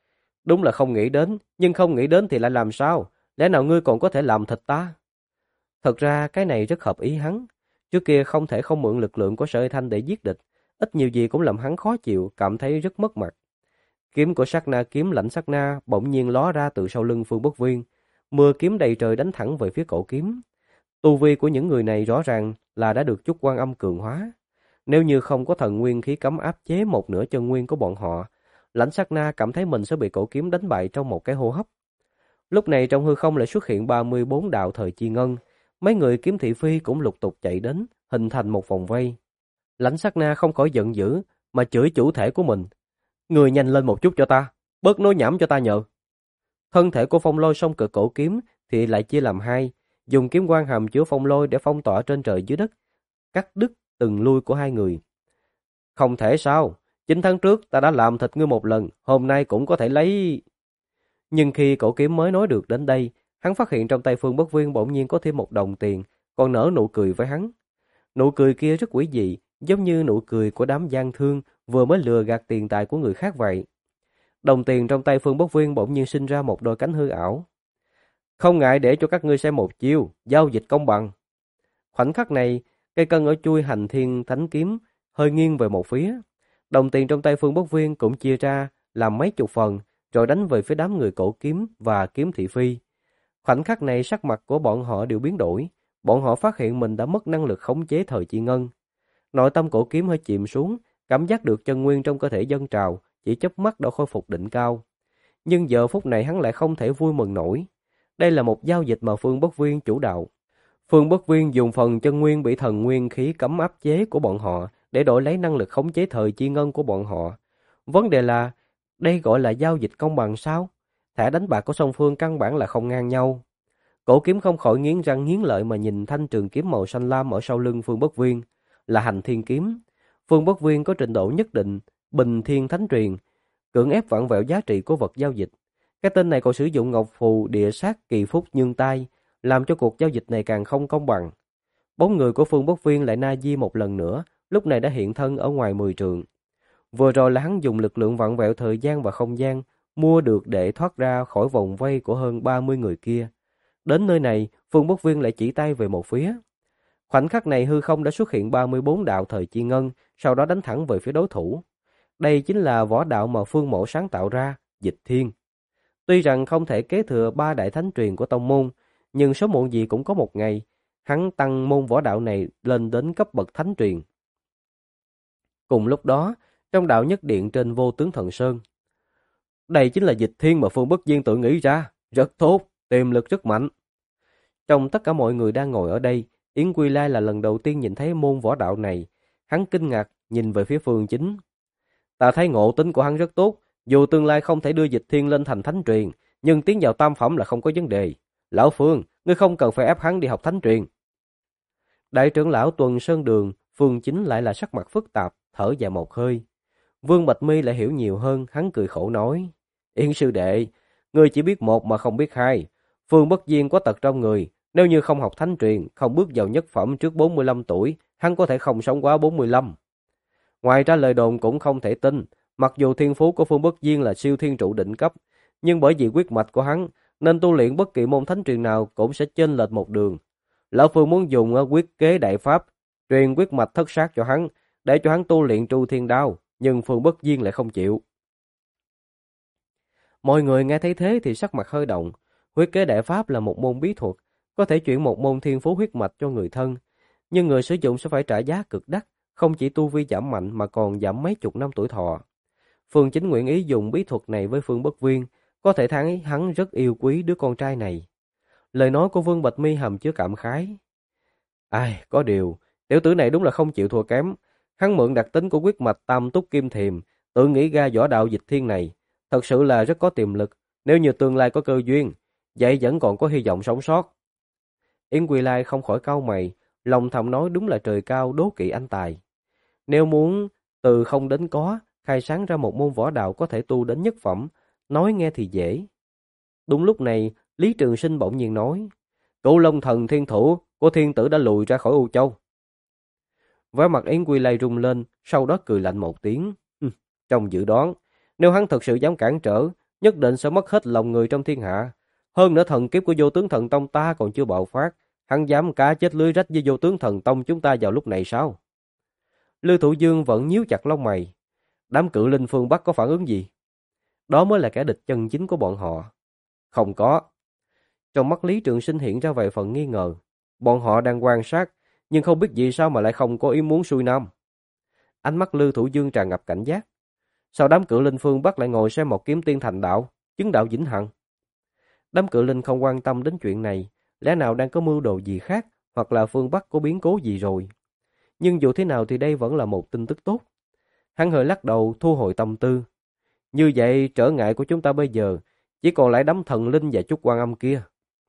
Speaker 1: Đúng là không nghĩ đến, nhưng không nghĩ đến thì lại làm sao? Lẽ nào ngươi còn có thể làm thịt ta? Thật ra cái này rất hợp ý hắn. Trước kia không thể không mượn lực lượng của Sở Hy Thanh để giết địch. Ít nhiều gì cũng làm hắn khó chịu, cảm thấy rất mất mặt. Kiếm của Sát Na kiếm lãnh Sát Na bỗng nhiên ló ra từ sau lưng Phương Bất Viên. Mưa kiếm đầy trời đánh thẳng về phía cổ kiếm. Tu vi của những người này rõ ràng là đã được chút Quan Âm cường hóa. Nếu như không có thần nguyên khí cấm áp chế một nửa chân nguyên của bọn họ, lãnh Sát Na cảm thấy mình sẽ bị cổ kiếm đánh bại trong một cái hô hấp. Lúc này trong hư không lại xuất hiện 34 đạo thời chi ngân. Mấy người kiếm thị phi cũng lục tục chạy đến, hình thành một vòng vây. Lãnh Sát Na không khỏi giận dữ, mà chửi chủ thể của mình. Người nhanh lên một chút cho ta, bớt nói nhảm cho ta nhờ. Thân thể của Phong Lôi song cực cổ kiếm thì lại chia làm hai, dùng kiếm quang hàm chứa phong lôi để phong tỏa trên trời dưới đất, cắt đứt từng lui của hai người. Không thể sao, 9 tháng trước ta đã làm thịt ngươi một lần, hôm nay cũng có thể lấy... Nhưng khi cổ kiếm mới nói được đến đây, hắn phát hiện trong tay Phương Bất Viên bỗng nhiên có thêm một đồng tiền, còn nở nụ cười với hắn. Nụ cười kia rất quỷ dị, giống như nụ cười của đám gian thương vừa mới lừa gạt tiền tài của người khác vậy. Đồng tiền trong tay Phương Bất Viên bỗng nhiên sinh ra một đôi cánh hư ảo. Không ngại để cho các ngươi xem một chiêu, giao dịch công bằng. Khoảnh khắc này, cây cân ở chuôi hành thiên thánh kiếm hơi nghiêng về một phía. Đồng tiền trong tay Phương Bất Viên cũng chia ra làm mấy chục phần, rồi đánh về phía đám người cổ kiếm và kiếm thị phi. Khoảnh khắc này sắc mặt của bọn họ đều biến đổi. Bọn họ phát hiện mình đã mất năng lực khống chế thời chi ngân. Nội tâm cổ kiếm hơi chìm xuống, cảm giác được chân nguyên trong cơ thể dâng trào, chỉ chớp mắt đã khôi phục đỉnh cao. Nhưng giờ phút này hắn lại không thể vui mừng nổi. Đây là một giao dịch mà Phương Bất Viên chủ đạo. Phương Bất Viên dùng phần chân nguyên bị thần nguyên khí cấm áp chế của bọn họ để đổi lấy năng lực khống chế thời chi ngân của bọn họ. Vấn đề là, đây gọi là giao dịch công bằng sao? Thẻ đánh bạc của song phương căn bản là không ngang nhau. Cổ kiếm không khỏi nghiến răng nghiến lợi mà nhìn thanh trường kiếm màu xanh lam ở sau lưng Phương Bất Viên, là hành thiên kiếm. Phương Bất Viên có trình độ nhất định, bình thiên thánh truyền, cưỡng ép vặn vẹo giá trị của vật giao dịch. Cái tên này còn sử dụng ngọc phù địa sát kỳ phúc nhương tai, làm cho cuộc giao dịch này càng không công bằng. Bóng người của Phương Bất Viên lại na di một lần nữa, lúc này đã hiện thân ở ngoài 10 trượng. Vừa rồi là hắn dùng lực lượng vặn vẹo thời gian và không gian, mua được để thoát ra khỏi vòng vây của hơn 30 người kia. Đến nơi này, Phương Bất Viên lại chỉ tay về một phía. Khoảnh khắc này hư không đã xuất hiện 34 đạo thời chi ngân, sau đó đánh thẳng về phía đối thủ. Đây chính là võ đạo mà Phương Mộ sáng tạo ra, Dịch Thiên. Tuy rằng không thể kế thừa 3 đại thánh truyền của tông môn, nhưng sớm muộn gì cũng có một ngày, hắn tăng môn võ đạo này lên đến cấp bậc thánh truyền. Cùng lúc đó, trong đạo nhất điện trên Vô Tướng Thần Sơn, đây chính là Dịch Thiên mà Phương Bất Viên tự nghĩ ra, rất tốt, tiềm lực rất mạnh. Trong tất cả mọi người đang ngồi ở đây, Yến Quy Lai là lần đầu tiên nhìn thấy môn võ đạo này, hắn kinh ngạc nhìn về phía Phương Chính. Ta thấy ngộ tính của hắn rất tốt, dù tương lai không thể đưa Dịch Thiên lên thành thánh truyền, nhưng tiến vào tam phẩm là không có vấn đề. Lão Phương, ngươi không cần phải ép hắn đi học thánh truyền. Đại trưởng lão Tuần Sơn Đường, Phương Chính lại là sắc mặt phức tạp, thở dài một hơi. Vương Bạch Mi lại hiểu nhiều hơn, hắn cười khổ nói. Yến sư đệ, ngươi chỉ biết một mà không biết hai. Phương Bất Viên có tật trong người, nếu như không học thánh truyền, không bước vào nhất phẩm trước 45 tuổi, hắn có thể không sống quá 45. Ngoài ra lời đồn cũng không thể tin, mặc dù thiên phú của Phương Bất Viên là siêu thiên trụ đỉnh cấp, nhưng bởi vì huyết mạch của hắn, nên tu luyện bất kỳ môn thánh truyền nào cũng sẽ chênh lệch một đường. Lão Phương muốn dùng quyết kế đại pháp, truyền huyết mạch thất sát cho hắn, để cho hắn tu luyện Tru Thiên Đao, nhưng Phương Bất Viên lại không chịu. Mọi người nghe thấy thế thì sắc mặt hơi động. Huyết kế đại pháp là một môn bí thuật, có thể chuyển một môn thiên phú huyết mạch cho người thân, nhưng người sử dụng sẽ phải trả giá cực đắt, không chỉ tu vi giảm mạnh mà còn giảm mấy chục năm tuổi thọ. Phương Chính nguyện ý dùng bí thuật này với Phương Bất Viên, có thể thấy hắn rất yêu quý đứa con trai này. Lời nói của Vương Bạch Mi hàm chứa cảm khái. Ai, có điều, tiểu tử này đúng là không chịu thua kém. Hắn mượn đặc tính của huyết mạch tam túc kim thiềm, tự nghĩ ra võ đạo Dịch Thiên này. Thật sự là rất có tiềm lực, nếu như tương lai có cơ duyên, vậy vẫn còn có hy vọng sống sót. Yến Quy Lai không khỏi cau mày, lòng thầm nói đúng là trời cao đố kỵ anh tài. Nếu muốn từ không đến có, khai sáng ra một môn võ đạo có thể tu đến nhất phẩm, nói nghe thì dễ. Đúng lúc này, Lý Trường Sinh bỗng nhiên nói, Cửu Long Thần thiên thủ của thiên tử đã lùi ra khỏi U Châu. Vẻ mặt Yến Quy Lai rung lên, sau đó cười lạnh một tiếng. Trong dự đoán, nếu hắn thật sự dám cản trở, nhất định sẽ mất hết lòng người trong thiên hạ. Hơn nữa thần kiếp của Vô Tướng Thần Tông ta còn chưa bạo phát, hắn dám cá chết lưới rách với Vô Tướng Thần Tông chúng ta vào lúc này sao? Lưu Thủ Dương vẫn nhíu chặt lông mày. Đám cự linh phương Bắc có phản ứng gì? Đó mới là kẻ địch chân chính của bọn họ. Không có. Trong mắt Lý Trường Sinh hiện ra vài phần nghi ngờ. Bọn họ đang quan sát, nhưng không biết vì sao mà lại không có ý muốn xuôi nam. Ánh mắt Lưu Thủ Dương tràn ngập cảnh giác. Sao đám cự linh phương Bắc lại ngồi xem một kiếm tiên thành đạo, chứng đạo vĩnh hằng? Đám cự linh không quan tâm đến chuyện này, lẽ nào đang có mưu đồ gì khác, hoặc là phương Bắc có biến cố gì rồi. Nhưng dù thế nào thì đây vẫn là một tin tức tốt. Hắn hơi lắc đầu thu hồi tâm tư. Như vậy trở ngại của chúng ta bây giờ chỉ còn lại đám thần linh và chút Quan Âm kia.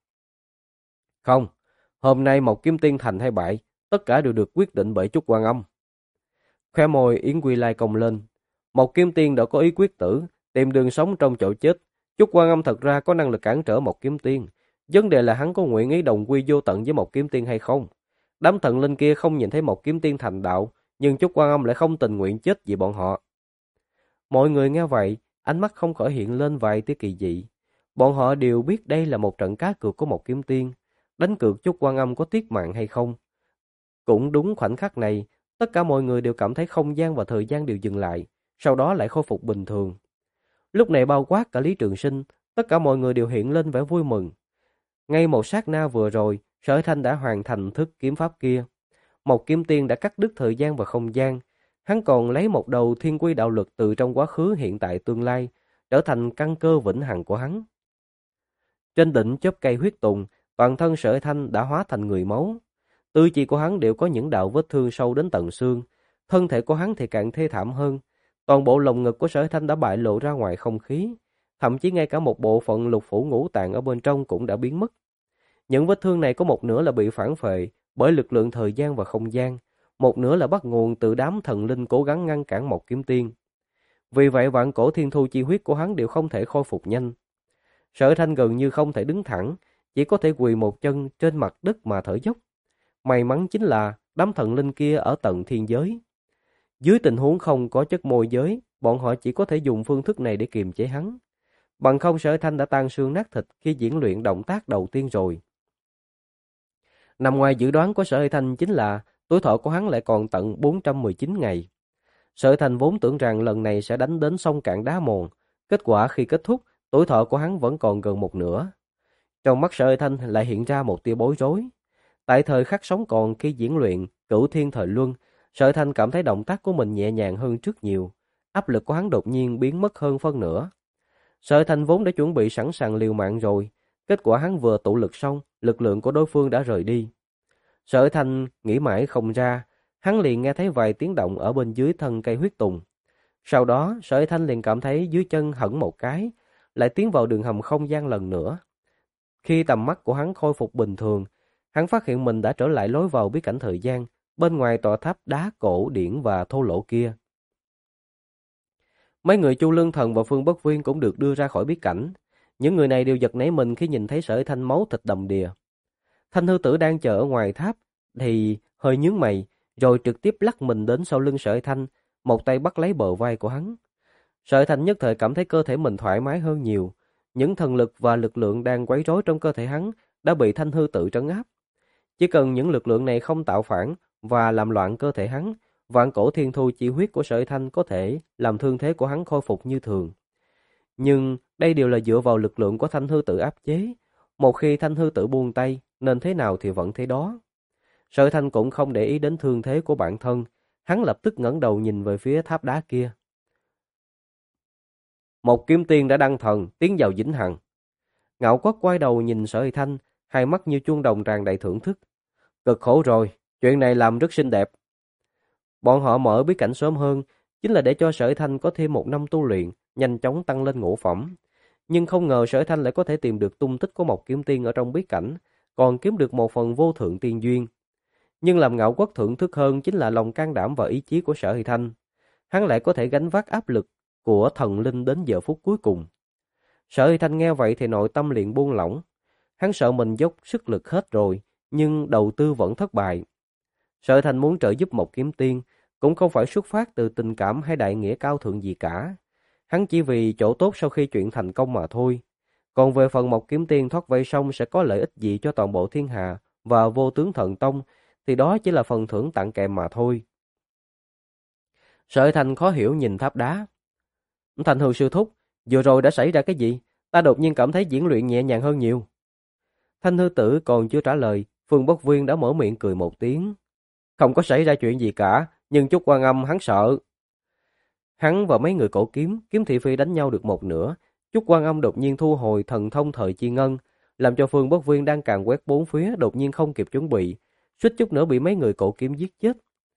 Speaker 1: Không, hôm nay một kiếm tiên thành hay bại, tất cả đều được quyết định bởi chút Quan Âm. Khóe môi Yến Quy Lai cong lên. Một kiếm tiên đã có ý quyết tử, tìm đường sống trong chỗ chết. Chút Quan Âm thật ra có năng lực cản trở một kiếm tiên. Vấn đề là hắn có nguyện ý đồng quy vô tận với một kiếm tiên hay không. Đám thần linh kia không nhìn thấy một kiếm tiên thành đạo, nhưng chút Quan Âm lại không tình nguyện chết vì bọn họ. Mọi người nghe vậy, ánh mắt không khỏi hiện lên vài tia kỳ dị. Bọn họ đều biết đây là một trận cá cược của một kiếm tiên. Đánh cược chút Quan Âm có tiết mạng hay không. Cũng đúng khoảnh khắc này, tất cả mọi người đều cảm thấy không gian và thời gian đều dừng lại, sau đó lại khôi phục bình thường. Lúc này bao quát cả Lý Trường Sinh, tất cả mọi người đều hiện lên vẻ vui mừng. Ngay một sát na vừa rồi, Sở Thanh đã hoàn thành thức kiếm pháp kia. Một kiếm tiên đã cắt đứt thời gian và không gian. Hắn còn lấy một đầu thiên quy đạo lực từ trong quá khứ hiện tại tương lai, trở thành căn cơ vĩnh hằng của hắn. Trên đỉnh chóp cây huyết tùng, toàn thân Sở Thanh đã hóa thành người máu. Tư chi của hắn đều có những đạo vết thương sâu đến tận xương. Thân thể của hắn thì càng thê thảm hơn. Toàn bộ lồng ngực của Sở Thanh đã bại lộ ra ngoài không khí. Thậm chí ngay cả một bộ phận lục phủ ngũ tạng ở bên trong cũng đã biến mất. Những vết thương này có một nửa là bị phản phệ bởi lực lượng thời gian và không gian. Một nửa là bắt nguồn từ đám thần linh cố gắng ngăn cản một kiếm tiên. Vì vậy vạn cổ thiên thu chi huyết của hắn đều không thể khôi phục nhanh. Sở Thanh gần như không thể đứng thẳng, chỉ có thể quỳ một chân trên mặt đất mà thở dốc. May mắn chính là đám thần linh kia ở tận thiên giới. Dưới tình huống không có chất môi giới, bọn họ chỉ có thể dùng phương thức này để kiềm chế hắn. Bằng không Sở Thanh đã tan xương nát thịt khi diễn luyện động tác đầu tiên rồi. Nằm ngoài dự đoán của Sở Thanh chính là tuổi thọ của hắn lại còn tận 419 ngày. Sở Thanh vốn tưởng rằng lần này sẽ đánh đến sông cạn đá mòn. Kết quả khi kết thúc, tuổi thọ của hắn vẫn còn gần một nửa. Trong mắt Sở Thanh lại hiện ra một tia bối rối. Tại thời khắc sống còn khi diễn luyện Cửu Thiên Thời Luân, Sở Thanh cảm thấy động tác của mình nhẹ nhàng hơn trước nhiều. Áp lực của hắn đột nhiên biến mất hơn phân nửa. Sở Thanh vốn đã chuẩn bị sẵn sàng liều mạng rồi. Kết quả hắn vừa tụ lực xong, lực lượng của đối phương đã rời đi. Sở Thanh nghĩ mãi không ra, hắn liền nghe thấy vài tiếng động ở bên dưới thân cây huyết tùng. Sau đó, Sở Thanh liền cảm thấy dưới chân hẫng một cái, lại tiến vào đường hầm không gian lần nữa. Khi tầm mắt của hắn khôi phục bình thường, hắn phát hiện mình đã trở lại lối vào bí cảnh thời gian, bên ngoài tòa tháp đá cổ điển và thô lỗ kia. Mấy người Chu Lương Thần và Phương Bất Viên cũng được đưa ra khỏi bí cảnh. Những người này đều giật nảy mình khi nhìn thấy Sở Thanh máu thịt đầm đìa. Thanh Hư Tử đang chờ ở ngoài tháp thì hơi nhướng mày, rồi trực tiếp lắc mình đến sau lưng Sở Thanh, một tay bắt lấy bờ vai của hắn. Sở Thanh nhất thời cảm thấy cơ thể mình thoải mái hơn nhiều. Những thần lực và lực lượng đang quấy rối trong cơ thể hắn đã bị Thanh Hư Tự trấn áp. Chỉ cần những lực lượng này không tạo phản và làm loạn cơ thể hắn, vạn cổ thiên thu chi huyết của Sở Thanh có thể làm thương thế của hắn khôi phục như thường. Nhưng đây đều là dựa vào lực lượng của Thanh Hư Tự áp chế. Một khi Thanh Hư Tự buông tay, nên thế nào thì vẫn thế đó. Sở Thanh cũng không để ý đến thương thế của bản thân, hắn lập tức ngẩng đầu nhìn về phía tháp đá kia. Một kiếm tiên đã đăng thần, tiến vào vĩnh hằng. Ngạo Quất quay đầu nhìn Sở Thanh, hai mắt như chuông đồng tràn đầy thưởng thức. Cực khổ rồi, chuyện này làm rất xinh đẹp. Bọn họ mở bí cảnh sớm hơn, chính là để cho Sở Thanh có thêm một năm tu luyện, nhanh chóng tăng lên ngũ phẩm. Nhưng không ngờ Sở Thanh lại có thể tìm được tung tích của một kiếm tiên ở trong bí cảnh, còn kiếm được một phần vô thượng tiên duyên. Nhưng làm Ngạo Quất thưởng thức hơn chính là lòng can đảm và ý chí của Sở Thanh. Hắn lại có thể gánh vác áp lực của thần linh đến giờ phút cuối cùng. Sở Thanh nghe vậy thì nội tâm liền buông lỏng. Hắn sợ mình dốc sức lực hết rồi, nhưng đầu tư vẫn thất bại. Sở Thanh muốn trợ giúp một kiếm tiên, cũng không phải xuất phát từ tình cảm hay đại nghĩa cao thượng gì cả. Hắn chỉ vì chỗ tốt sau khi chuyện thành công mà thôi. Còn về phần Mộc Kiếm Tiên thoát vây xong sẽ có lợi ích gì cho toàn bộ thiên hạ và Vô Tướng Thần Tông, thì đó chỉ là phần thưởng tặng kèm mà thôi. Sở Thành khó hiểu nhìn tháp đá. Thành Hư sư thúc, vừa rồi đã xảy ra cái gì? Ta đột nhiên cảm thấy diễn luyện nhẹ nhàng hơn nhiều. Thanh Hư Tử còn chưa trả lời, Phương Bất Viên đã mở miệng cười một tiếng. Không có xảy ra chuyện gì cả, nhưng chút Quan Âm hắn sợ. Hắn và mấy người cổ kiếm, kiếm thị phi đánh nhau được một nửa. Chút Quan Âm đột nhiên thu hồi thần thông thời chi ngân, làm cho Phương Bất Viên đang càn quét bốn phía đột nhiên không kịp chuẩn bị, suýt chút nữa bị mấy người cổ kiếm giết chết.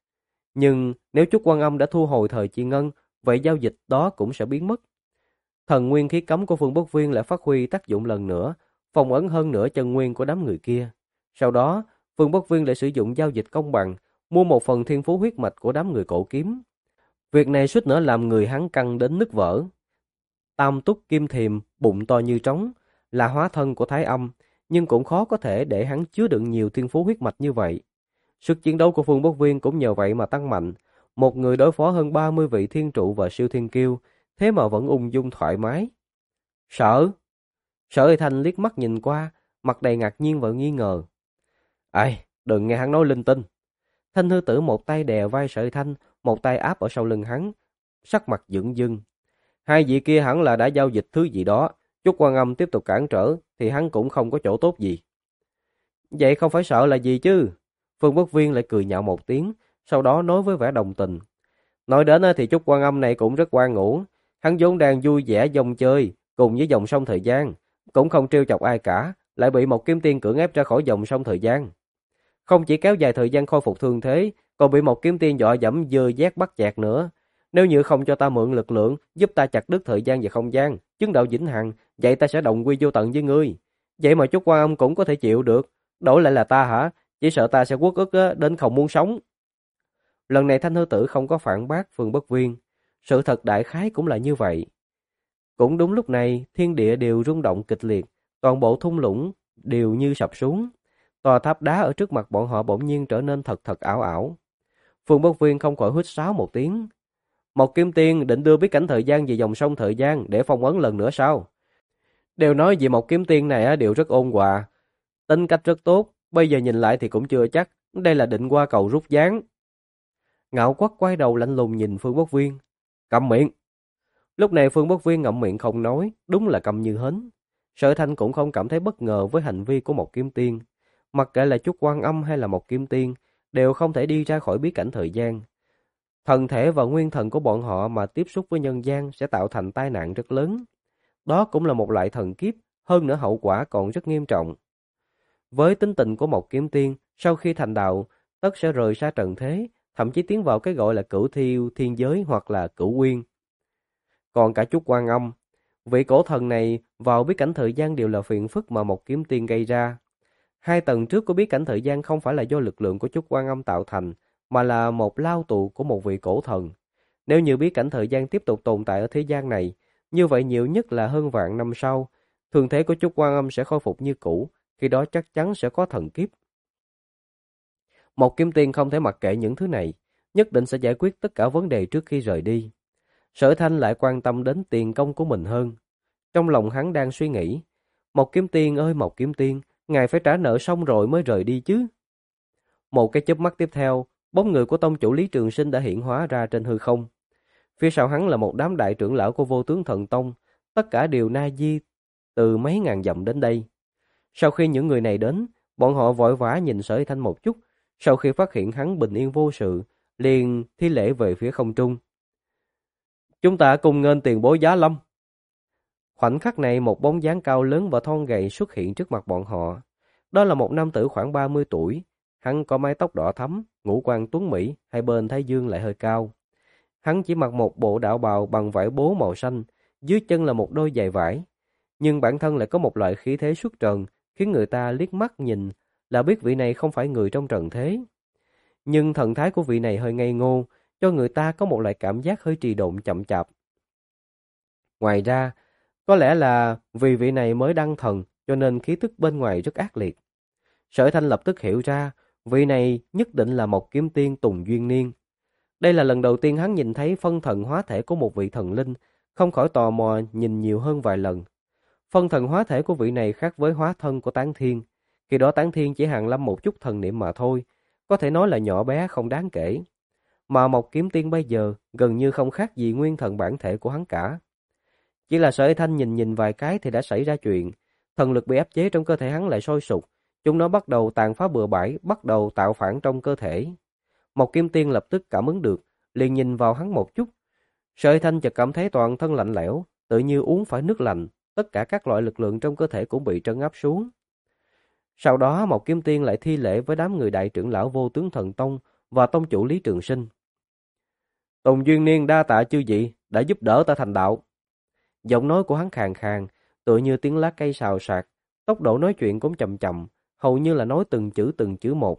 Speaker 1: Nhưng nếu chút Quan Âm đã thu hồi thời chi ngân, vậy giao dịch đó cũng sẽ biến mất. Thần nguyên khí cấm của Phương Bất Viên lại phát huy tác dụng lần nữa, phong ấn hơn nửa chân nguyên của đám người kia. Sau đó, Phương Bất Viên lại sử dụng giao dịch công bằng, mua một phần thiên phú huyết mạch của đám người cổ kiếm. Việc này suýt nữa làm người hắn căng đến nứt vỡ. Tam túc kim thiềm, bụng to như trống, là hóa thân của Thái Âm, nhưng cũng khó có thể để hắn chứa đựng nhiều thiên phú huyết mạch như vậy. Sức chiến đấu của Phương Bất Viên cũng nhờ vậy mà tăng mạnh. Một người đối phó hơn 30 vị thiên trụ và siêu thiên kiêu, thế mà vẫn ung dung thoải mái. Sợ? Sở Ly Thanh liếc mắt nhìn qua, mặt đầy ngạc nhiên và nghi ngờ. Ai, đừng nghe hắn nói linh tinh. Thanh Hư Tử một tay đè vai Sở Ly Thanh, một tay áp ở sau lưng hắn, sắc mặt dửng dưng. Hai vị kia hẳn là đã giao dịch thứ gì đó, chút Quan Âm tiếp tục cản trở thì hắn cũng không có chỗ tốt gì. Vậy không phải sợ là gì chứ? Phương Bất Viên lại cười nhạo một tiếng, sau đó nói với vẻ đồng tình. Nói đến thì chút Quan Âm này cũng rất ngoan ngủ, hắn vốn đang vui vẻ dòng chơi cùng với dòng sông thời gian, cũng không trêu chọc ai cả, lại bị một kiếm tiên cưỡng ép ra khỏi dòng sông thời gian. Không chỉ kéo dài thời gian khôi phục thương thế, còn bị một kiếm tiên dọa dẫm dơ dét bắt chẹt nữa. Nếu như không cho ta mượn lực lượng, giúp ta chặt đứt thời gian và không gian, chứng đạo vĩnh hằng, vậy ta sẽ đồng quy vô tận với ngươi. Vậy mà chút Quan Âm cũng có thể chịu được, đổi lại là ta hả? Chỉ sợ ta sẽ uất ức đến không muốn sống. Lần này Thanh Hư Tử không có phản bác Phương Bất Viên, sự thật đại khái cũng là như vậy. Cũng đúng lúc này, thiên địa đều rung động kịch liệt, toàn bộ thung lũng đều như sập xuống. Tòa tháp đá ở trước mặt bọn họ bỗng nhiên trở nên thật thật ảo ảo. Phương Bất Viên không khỏi huýt sáo một tiếng. Một kiếm tiên định đưa bí cảnh thời gian về dòng sông thời gian để phong ấn lần nữa sao? Đều nói vì một kiếm tiên này đều rất ôn hòa, tính cách rất tốt, bây giờ nhìn lại thì cũng chưa chắc, đây là định qua cầu rút ván. Ngạo Quất quay đầu lạnh lùng nhìn Phương Bất Viên. Câm miệng. Lúc này Phương Bất Viên ngậm miệng không nói, đúng là câm như hến. Sở Thanh cũng không cảm thấy bất ngờ với hành vi của một kiếm tiên. Mặc kệ là chút Quan Âm hay là một kiếm tiên, đều không thể đi ra khỏi bí cảnh thời gian. Thần thể và nguyên thần của bọn họ mà tiếp xúc với nhân gian sẽ tạo thành tai nạn rất lớn. Đó cũng là một loại thần kiếp, hơn nữa hậu quả còn rất nghiêm trọng. Với tính tình của một kiếm tiên, sau khi thành đạo, tất sẽ rời xa trần thế, thậm chí tiến vào cái gọi là cửu thiêu thiên giới hoặc là cửu nguyên. Còn cả chút Quan Âm, vị cổ thần này vào bí cảnh thời gian đều là phiền phức mà một kiếm tiên gây ra. Hai tầng trước của bí cảnh thời gian không phải là do lực lượng của chút Quan Âm tạo thành, mà là một lao tù của một vị cổ thần. Nếu như bí cảnh thời gian tiếp tục tồn tại ở thế gian này, như vậy nhiều nhất là hơn vạn năm sau, thường thế của chút Quan Âm sẽ khôi phục như cũ, khi đó chắc chắn sẽ có thần kiếp. Một kiếm tiên không thể mặc kệ những thứ này, nhất định sẽ giải quyết tất cả vấn đề trước khi rời đi. Sở Thanh lại quan tâm đến tiền công của mình hơn. Trong lòng hắn đang suy nghĩ, một kiếm tiên ơi một kiếm tiên, ngài phải trả nợ xong rồi mới rời đi chứ. Một cái chớp mắt tiếp theo, bóng người của tông chủ Lý Trường Sinh đã hiện hóa ra trên hư không. Phía sau hắn là một đám đại trưởng lão của Vô Tướng Thần Tông, tất cả đều na di từ mấy ngàn dặm đến đây. Sau khi những người này đến, bọn họ vội vã nhìn Sở Thanh một chút, sau khi phát hiện hắn bình yên vô sự, liền thi lễ về phía không trung. Chúng ta cùng nghênh tiền bối Giá Lâm. Khoảnh khắc này một bóng dáng cao lớn và thon gầy xuất hiện trước mặt bọn họ. Đó là một nam tử khoảng 30 tuổi, hắn có mái tóc đỏ thắm, ngũ quan tuấn mỹ, hai bên thái dương lại hơi cao. Hắn chỉ mặc một bộ đạo bào bằng vải bố màu xanh, dưới chân là một đôi giày vải, nhưng bản thân lại có một loại khí thế xuất trần, khiến người ta liếc mắt nhìn là biết vị này không phải người trong trần thế. Nhưng thần thái của vị này hơi ngây ngô, cho người ta có một loại cảm giác hơi trì độn chậm chạp. Ngoài ra, có lẽ là vì vị này mới đăng thần, cho nên khí tức bên ngoài rất ác liệt. Sở Thanh lập tức hiểu ra, vị này nhất định là một kiếm tiên Tùng Duyên Niên. Đây là lần đầu tiên hắn nhìn thấy phân thần hóa thể của một vị thần linh, không khỏi tò mò nhìn nhiều hơn vài lần. Phân thần hóa thể của vị này khác với hóa thân của Tán Thiên. Khi đó Tán Thiên chỉ hàn lâm một chút thần niệm mà thôi, có thể nói là nhỏ bé không đáng kể. Mà Mộc Kiếm Tiên bây giờ gần như không khác gì nguyên thần bản thể của hắn cả. Chỉ là Sở Thanh nhìn nhìn vài cái thì đã xảy ra chuyện. Thần lực bị áp chế trong cơ thể hắn lại sôi sục. Chúng nó bắt đầu tàn phá bừa bãi, bắt đầu tạo phản trong cơ thể. Mộc Kim Tiên lập tức cảm ứng được, liền nhìn vào hắn một chút. Sở Thanh chợt cảm thấy toàn thân lạnh lẽo, tự như uống phải nước lạnh. Tất cả các loại lực lượng trong cơ thể cũng bị trấn áp xuống. Sau đó Mộc Kim Tiên lại thi lễ với đám người đại trưởng lão Vô Tướng Thần Tông và tông chủ Lý Trường Sinh. Tùng Duyên Niên đa tạ chư vị đã giúp đỡ ta thành đạo. Giọng nói của hắn khàn khàn, tựa như tiếng lá cây xào xạc, tốc độ nói chuyện cũng chậm chậm, hầu như là nói từng chữ một.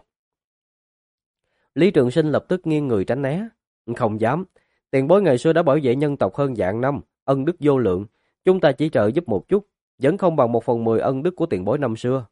Speaker 1: Lý Trường Sinh lập tức nghiêng người tránh né. Không dám, tiền bối ngày xưa đã bảo vệ nhân tộc hơn vạn năm, ân đức vô lượng, chúng ta chỉ trợ giúp một chút, vẫn không bằng 1/10 ân đức của tiền bối năm xưa.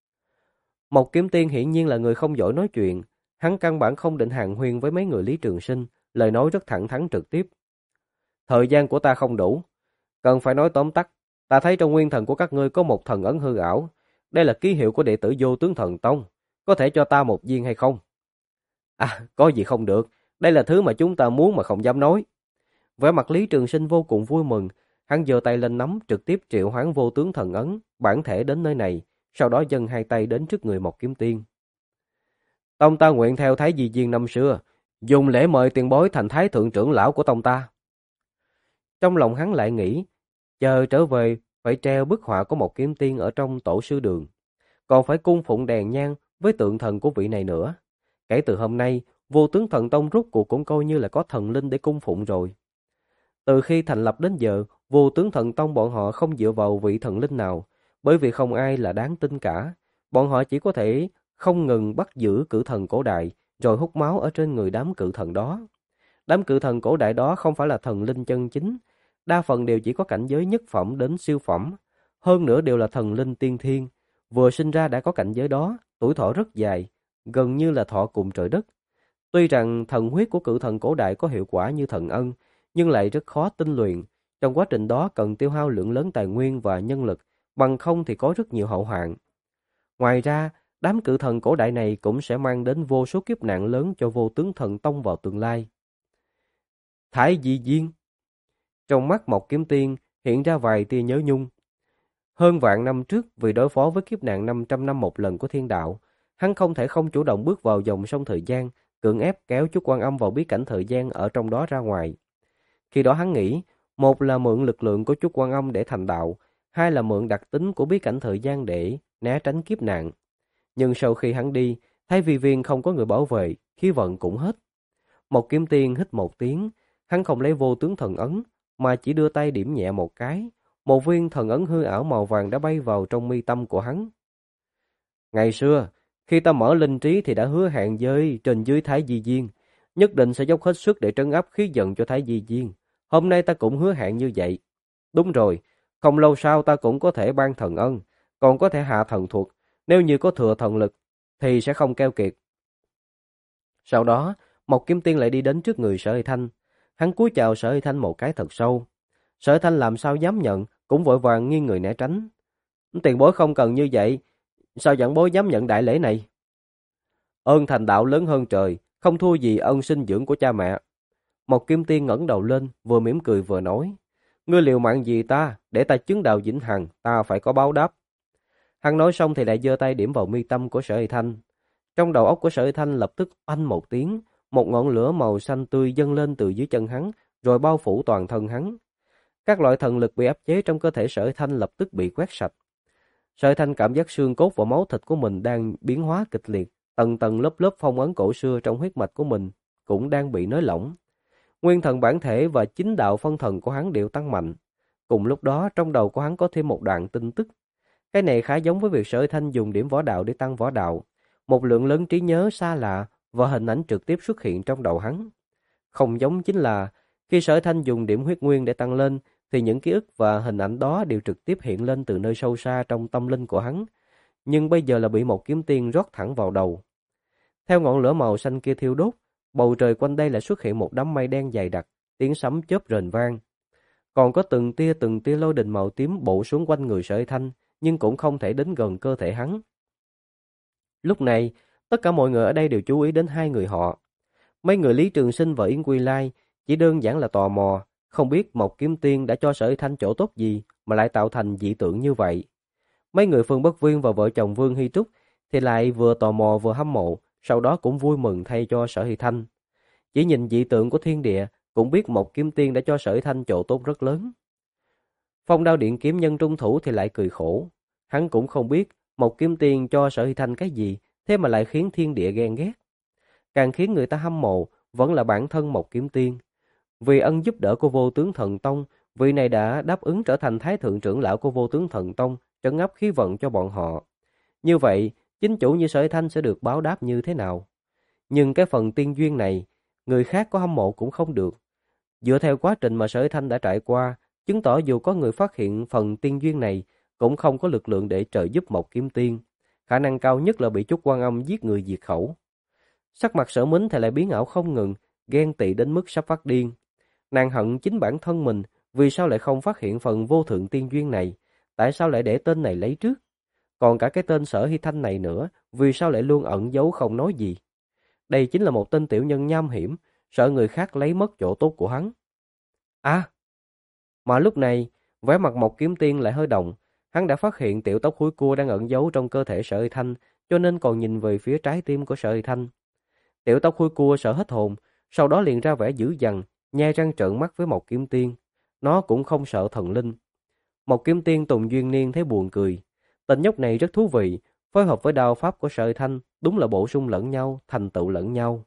Speaker 1: Mộc Kiếm Tiên hiển nhiên là người không giỏi nói chuyện, hắn căn bản không định hàn huyên với mấy người Lý Trường Sinh, lời nói rất thẳng thắn trực tiếp. Thời gian của ta không đủ, cần phải nói tóm tắt, ta thấy trong nguyên thần của các ngươi có một thần ấn hư ảo, đây là ký hiệu của đệ tử Vô Tướng Thần Tông, có thể cho ta một viên hay không? À, có gì không được, đây là thứ mà chúng ta muốn mà không dám nói. Vẻ mặt Lý Trường Sinh vô cùng vui mừng, hắn giơ tay lên nắm trực tiếp triệu hoán Vô Tướng Thần Ấn, bản thể đến nơi này, sau đó dâng hai tay đến trước người Mộc Kiếm Tiên. Tông ta nguyện theo Thái Di Viên năm xưa, dùng lễ mời tiền bối thành Thái Thượng trưởng lão của tông ta. Trong lòng hắn lại nghĩ, chờ trở về phải treo bức họa của Mộc Kiếm Tiên ở trong tổ sư đường, còn phải cung phụng đèn nhang với tượng thần của vị này nữa. Kể từ hôm nay, Vô Tướng Thần Tông rốt cuộc cũng coi như là có thần linh để cung phụng rồi. Từ khi thành lập đến giờ, Vô Tướng Thần Tông bọn họ không dựa vào vị thần linh nào, bởi vì không ai là đáng tin cả. Bọn họ chỉ có thể không ngừng bắt giữ cự thần cổ đại, rồi hút máu ở trên người đám cự thần đó. Đám cự thần cổ đại đó không phải là thần linh chân chính, đa phần đều chỉ có cảnh giới nhất phẩm đến siêu phẩm, hơn nữa đều là thần linh tiên thiên, vừa sinh ra đã có cảnh giới đó, tuổi thọ rất dài, gần như là thọ cùng trời đất. Tuy rằng thần huyết của cự thần cổ đại có hiệu quả như thần ân, nhưng lại rất khó tinh luyện, trong quá trình đó cần tiêu hao lượng lớn tài nguyên và nhân lực, bằng không thì có rất nhiều hậu hoạn. Ngoài ra, đám cự thần cổ đại này cũng sẽ mang đến vô số kiếp nạn lớn cho Vô Tướng Thần Tông vào tương lai. Thái Di Viên. Trong mắt Mộc Kiếm Tiên hiện ra vài tia nhớ nhung. Hơn vạn năm trước, vì đối phó với kiếp nạn 500 năm một lần của thiên đạo, hắn không thể không chủ động bước vào dòng sông thời gian, cưỡng ép kéo chú Quan Âm vào bí cảnh thời gian ở trong đó ra ngoài. Khi đó hắn nghĩ, một là mượn lực lượng của chú Quan Âm để thành đạo, hai là mượn đặc tính của bí cảnh thời gian để né tránh kiếp nạn. Nhưng sau khi hắn đi, thấy vì viên không có người bảo vệ, khí vận cũng hết. Mộc Kiếm Tiên hít một tiếng, hắn không lấy Vô Tướng Thần Ấn, mà chỉ đưa tay điểm nhẹ một cái, một viên thần ấn hư ảo màu vàng đã bay vào trong mi tâm của hắn. Ngày xưa, khi ta mở linh trí thì đã hứa hẹn với trên dưới Thái Di Viên, nhất định sẽ dốc hết sức để trấn áp khí giận cho Thái Di Viên. Hôm nay ta cũng hứa hẹn như vậy. Đúng rồi, không lâu sau ta cũng có thể ban thần ân, còn có thể hạ thần thuật, nếu như có thừa thần lực thì sẽ không keo kiệt. Sau đó, Mộc Kiếm Tiên lại đi đến trước người Sở Hy Thanh. Hắn cúi chào Sở Hy Thanh một cái thật sâu. Sở Hy Thanh làm sao dám nhận, cũng vội vàng nghiêng người né tránh. Tiền bối không cần như vậy, sao giảng bối dám nhận đại lễ này? Ơn thành đạo lớn hơn trời, không thua gì ân sinh dưỡng của cha mẹ. Mộc Kiếm Tiên ngẩng đầu lên, vừa mỉm cười vừa nói. Ngươi liều mạng gì ta, để ta chứng đạo vĩnh hằng, ta phải có báo đáp. Hắn nói xong thì lại giơ tay điểm vào mi tâm của Sở Hy Thanh. Trong đầu óc của Sở Hy Thanh lập tức oanh một tiếng, một ngọn lửa màu xanh tươi dâng lên từ dưới chân hắn, rồi bao phủ toàn thân hắn. Các loại thần lực bị áp chế trong cơ thể Sở Hy Thanh lập tức bị quét sạch. Sở Hy Thanh cảm giác xương cốt và máu thịt của mình đang biến hóa kịch liệt, tầng tầng lớp lớp phong ấn cổ xưa trong huyết mạch của mình cũng đang bị nới lỏng. Nguyên thần bản thể và chính đạo phân thần của hắn đều tăng mạnh. Cùng lúc đó trong đầu của hắn có thêm một đoạn tin tức. Cái này khá giống với việc Sở Hy Thanh dùng điểm võ đạo để tăng võ đạo. Một lượng lớn trí nhớ xa lạ và hình ảnh trực tiếp xuất hiện trong đầu hắn. Không giống chính là khi Sở Hy Thanh dùng điểm huyết nguyên để tăng lên thì những ký ức và hình ảnh đó đều trực tiếp hiện lên từ nơi sâu xa trong tâm linh của hắn. Nhưng bây giờ là bị một kiếm tiên rót thẳng vào đầu. Theo ngọn lửa màu xanh kia thiêu đốt, bầu trời quanh đây lại xuất hiện một đám mây đen dày đặc, tiếng sấm chớp rền vang. Còn có từng tia lôi đình màu tím bổ xuống quanh người Sở Hy Thanh, nhưng cũng không thể đến gần cơ thể hắn. Lúc này, tất cả mọi người ở đây đều chú ý đến hai người họ. Mấy người Lý Trường Sinh và Yến Quy Lai chỉ đơn giản là tò mò, không biết Mộc Kiếm Tiên đã cho Sở Hy Thanh chỗ tốt gì mà lại tạo thành dị tượng như vậy. Mấy người Phương Bất Viên và vợ chồng Vương Hy Trúc thì lại vừa tò mò vừa hâm mộ, sau đó cũng vui mừng thay cho Sở Hy Thanh. Chỉ nhìn dị tượng của thiên địa, cũng biết Mộc Kiếm Tiên đã cho Sở Hy Thanh chỗ tốt rất lớn. Phong Đao Điện kiếm nhân trung thủ thì lại cười khổ. Hắn cũng không biết Mộc Kiếm Tiên cho Sở Hy Thanh cái gì, thế mà lại khiến thiên địa ghen ghét. Càng khiến người ta hâm mộ vẫn là bản thân Mộc Kiếm Tiên. Vì ân giúp đỡ của Vô Tướng Thần Tông, vị này đã đáp ứng trở thành Thái Thượng trưởng lão của Vô Tướng Thần Tông, trấn áp khí vận cho bọn họ. Như vậy, chính chủ như Sở Hy Thanh sẽ được báo đáp như thế nào? Nhưng cái phần tiên duyên này, người khác có hâm mộ cũng không được. Dựa theo quá trình mà Sở Hy Thanh đã trải qua, chứng tỏ dù có người phát hiện phần tiên duyên này, cũng không có lực lượng để trợ giúp Mộc Kiếm Tiên. Khả năng cao nhất là bị Trúc Quan Âm giết người diệt khẩu. Sắc mặt Sở Mính thì lại biến ảo không ngừng, ghen tị đến mức sắp phát điên. Nàng hận chính bản thân mình, vì sao lại không phát hiện phần vô thượng tiên duyên này? Tại sao lại để tên này lấy trước? Còn cả cái tên Sở Hy Thanh này nữa, vì sao lại luôn ẩn giấu không nói gì? Đây chính là một tên tiểu nhân nham hiểm, sợ người khác lấy mất chỗ tốt của hắn. À, mà lúc này, vẻ mặt Mộc Kiếm Tiên lại hơi động, hắn đã phát hiện tiểu tóc húi cua đang ẩn giấu trong cơ thể Sở Hy Thanh, cho nên còn nhìn về phía trái tim của Sở Hy Thanh. Tiểu tóc húi cua sợ hết hồn, sau đó liền ra vẻ dữ dằn, nhe răng trợn mắt với Mộc Kiếm Tiên. Nó cũng không sợ thần linh. Mộc Kiếm Tiên Tùng Duyên Niên thấy buồn cười. Tên nhóc này rất thú vị, phối hợp với đao pháp của Sở Hy Thanh, đúng là bổ sung lẫn nhau, thành tựu lẫn nhau.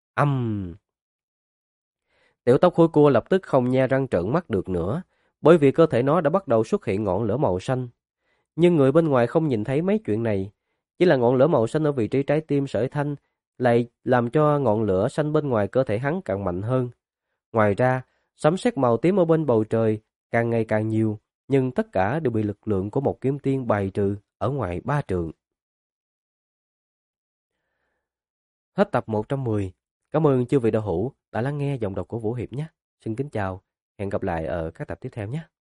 Speaker 1: Tiểu tóc húi cua lập tức không nhe răng trợn mắt được nữa, bởi vì cơ thể nó đã bắt đầu xuất hiện ngọn lửa màu xanh. Nhưng người bên ngoài không nhìn thấy mấy chuyện này, chỉ là ngọn lửa màu xanh ở vị trí trái tim Sở Hy Thanh lại làm cho ngọn lửa xanh bên ngoài cơ thể hắn càng mạnh hơn. Ngoài ra, sấm sét màu tím ở bên bầu trời càng ngày càng nhiều, nhưng tất cả đều bị lực lượng của một kiếm tiên bài trừ ở ngoài 3 trượng. Hết tập 110. Cảm ơn chư vị đạo hữu đã lắng nghe giọng đọc của Vũ Hiệp nhé. Xin kính chào, hẹn gặp lại ở các tập tiếp theo nhé.